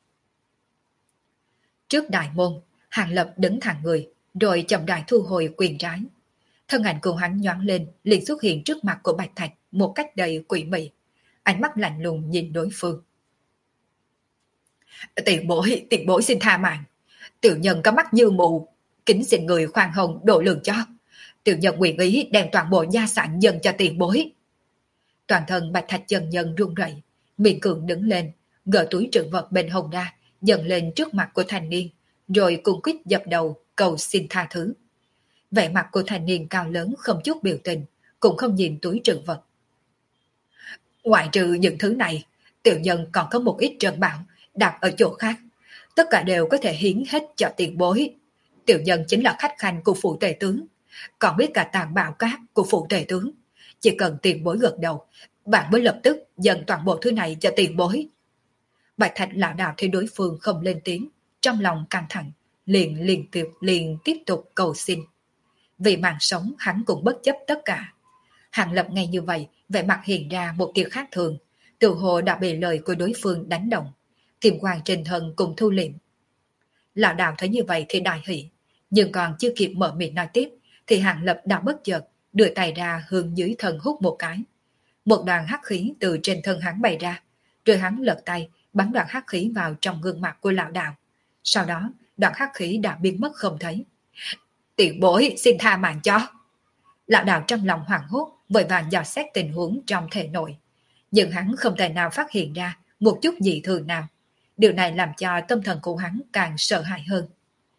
Trước đại môn, Hàng Lập đứng thẳng người, rồi chậm rãi thu hồi quyền trái. Thân ảnh của hắn nhoáng lên, liền xuất hiện trước mặt của Bạch Thạch một cách đầy quỷ mị, ánh mắt lạnh lùng nhìn đối phương. Tiền bối xin tha mạng. Tiểu nhân có mắt như mù, kính xin người khoan hồng độ lượng cho. Tiểu nhân nguyện ý đem toàn bộ gia sản dâng cho tiền bối. Toàn thân Bạch Thạch Chân Nhân run rẩy, miệng cường đứng lên, gỡ túi trữ vật bên hông ra, dâng lên trước mặt của thanh niên, rồi cùng quýt dập đầu cầu xin tha thứ. Vẻ mặt của thanh niên cao lớn không chút biểu tình, cũng không nhìn túi trữ vật. Ngoại trừ những thứ này, tiểu nhân còn có một ít trân bảo đặt ở chỗ khác, tất cả đều có thể hiến hết cho tiền bối. Tiểu nhân chính là khách khanh của phụ tể tướng, còn biết cả tàng bảo cát của phụ tể tướng. Chỉ cần tiền bối gật đầu, bạn mới lập tức dâng toàn bộ thứ này cho tiền bối. Bạch Thạch lão đạo thấy đối phương không lên tiếng, trong lòng căng thẳng, liền tiếp tục cầu xin. Vì mạng sống hắn cũng bất chấp tất cả. Hàng Lập nghe như vậy, vẻ mặt hiện ra một tia khác thường, tự hồ đã bị lời của đối phương đánh động, kim quang trên thân cùng thu liệm. Lão đạo thấy như vậy thì đại hỉ, nhưng còn chưa kịp mở miệng nói tiếp, thì Hàng Lập đã bất chợt đưa tay ra hướng dưới thân hút một cái. Một đoàn hắc khí từ trên thân hắn bay ra, rồi hắn lật tay bắn đoạn hắc khí vào trong gương mặt của lão đạo. Sau đó, đoạn hắc khí đã biến mất không thấy. Tiền bối xin tha mạng cho. Lão đạo trong lòng hoảng hốt, vội vàng dò xét tình huống trong thể nội. Nhưng hắn không thể nào phát hiện ra một chút dị thường nào. Điều này làm cho tâm thần của hắn càng sợ hãi hơn.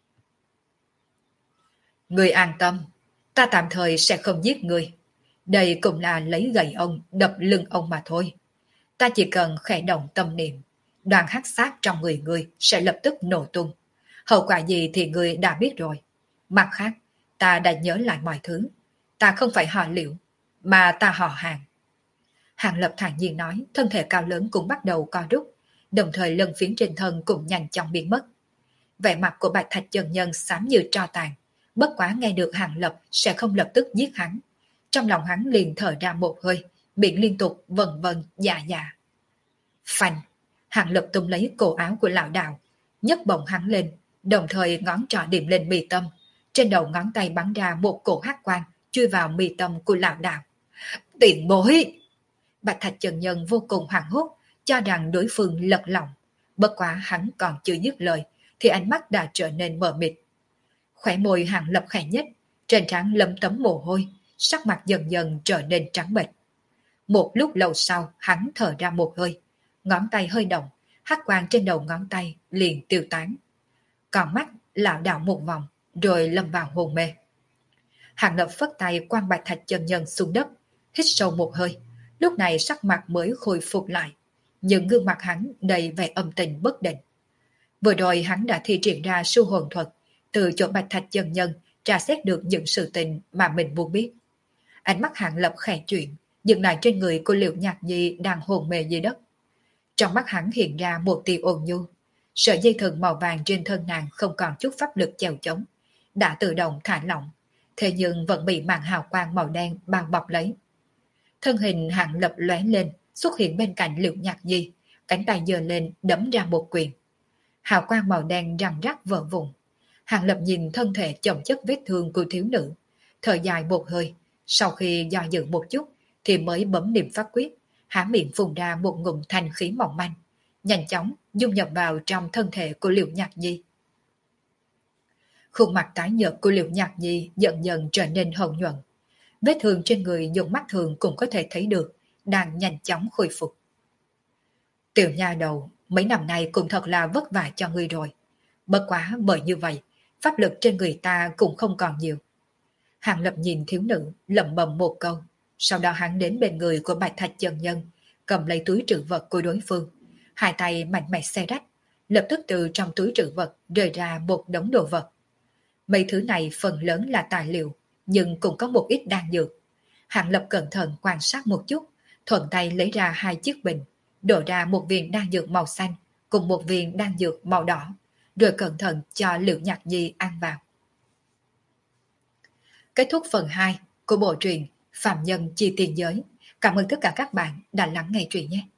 Người an tâm, ta tạm thời sẽ không giết người. Đây cũng là lấy gậy ông đập lưng ông mà thôi. Ta chỉ cần khẽ động tâm niệm, đoàn hắc sát trong người sẽ lập tức nổ tung. Hậu quả gì thì người đã biết rồi. Mặt khác, ta đã nhớ lại mọi thứ. Ta không phải họ Liễu, mà ta họ Hàng. Hàng Lập thản nhiên nói, thân thể cao lớn cũng bắt đầu co rút, đồng thời lân phiến trên thân cũng nhanh chóng biến mất. Vẻ mặt của Bạch Thạch Chân Nhân xám như tro tàn, bất quá nghe được Hàng Lập sẽ không lập tức giết hắn. Trong lòng hắn liền thở ra một hơi, miệng liên tục vần vần dạ dạ. Phanh, Hàng Lập tung lấy cổ áo của lão đạo, nhấc bổng hắn lên, đồng thời ngón trỏ điểm lên mi tâm. Trên đầu ngón tay bắn ra một cổ hắc quang chui vào mi tâm của lão đạo. Tiền bối! Bạch Thạch Chân Nhân vô cùng hoảng hốt, cho rằng đối phương lật lòng. Bất quá hắn còn chưa dứt lời, thì ánh mắt đã trở nên mờ mịt. Khỏe môi Hàng Lập khẽ nhất, trên trán lấm tấm mồ hôi, sắc mặt dần dần trở nên trắng bệch. Một lúc lâu sau, hắn thở ra một hơi, ngón tay hơi động, hắc quang trên đầu ngón tay liền tiêu tán. Còn mắt lảo đảo một vòng, rồi lâm vào hôn mê. Hàng Lập phất tay quăng Bạch Thạch Chân Nhân xuống đất, hít sâu một hơi, lúc này sắc mặt mới khôi phục lại, nhưng gương mặt hắn đầy vẻ âm tình bất định. Vừa rồi hắn đã thi triển ra siêu hồn thuật, từ chỗ Bạch Thạch Chân Nhân tra xét được những sự tình mà mình muốn biết. Ánh mắt Hàng Lập khẽ chuyển, dừng lại trên người của Liễu Nhạc Nhi đang hồn mê dưới đất. Trong mắt hắn hiện ra một tia ôn nhu. Sợi dây thừng màu vàng trên thân nàng không còn chút pháp lực chèo chống, đã tự động thả lỏng, thế nhưng vẫn bị màn hào quang màu đen bao bọc lấy. Thân hình Hàng Lập lóe lên, xuất hiện bên cạnh Liễu Nhạc Nhi, cánh tay giơ lên đấm ra một quyền. Hào quang màu đen răng rắc vỡ vụn. Hàng Lập nhìn thân thể chồng chất vết thương của thiếu nữ, thở dài một hơi, sau khi do dự một chút thì mới bấm niệm pháp quyết, há miệng phun ra một ngụm thanh khí mỏng manh, nhanh chóng dung nhập vào trong thân thể của Liễu Nhạc Nhi. Khuôn mặt tái nhợt của Liễu Nhạc Nhi dần dần trở nên hồng nhuận. Vết thương trên người dùng mắt thường cũng có thể thấy được, đang nhanh chóng khôi phục. Tiểu nha đầu, mấy năm nay cũng thật là vất vả cho ngươi rồi. Bất quá bởi như vậy, pháp lực trên người ta cũng không còn nhiều. Hàng Lập nhìn thiếu nữ, lẩm bẩm một câu, sau đó hắn đến bên người của Bạch Thạch chân nhân, cầm lấy túi trữ vật của đối phương, hai tay mạnh mẽ xe rách, lập tức từ trong túi trữ vật rơi ra một đống đồ vật. Mấy thứ này phần lớn là tài liệu, nhưng cũng có một ít đan dược. Hàng Lập cẩn thận quan sát một chút, thuận tay lấy ra hai chiếc bình, đổ ra một viên đan dược màu xanh cùng một viên đan dược màu đỏ, rồi cẩn thận cho Liễu Nhạc Nhi ăn vào. Kết thúc phần 2 của bộ truyện Phạm Nhân Chi Tiền Giới. Cảm ơn tất cả các bạn đã lắng nghe truyện nhé.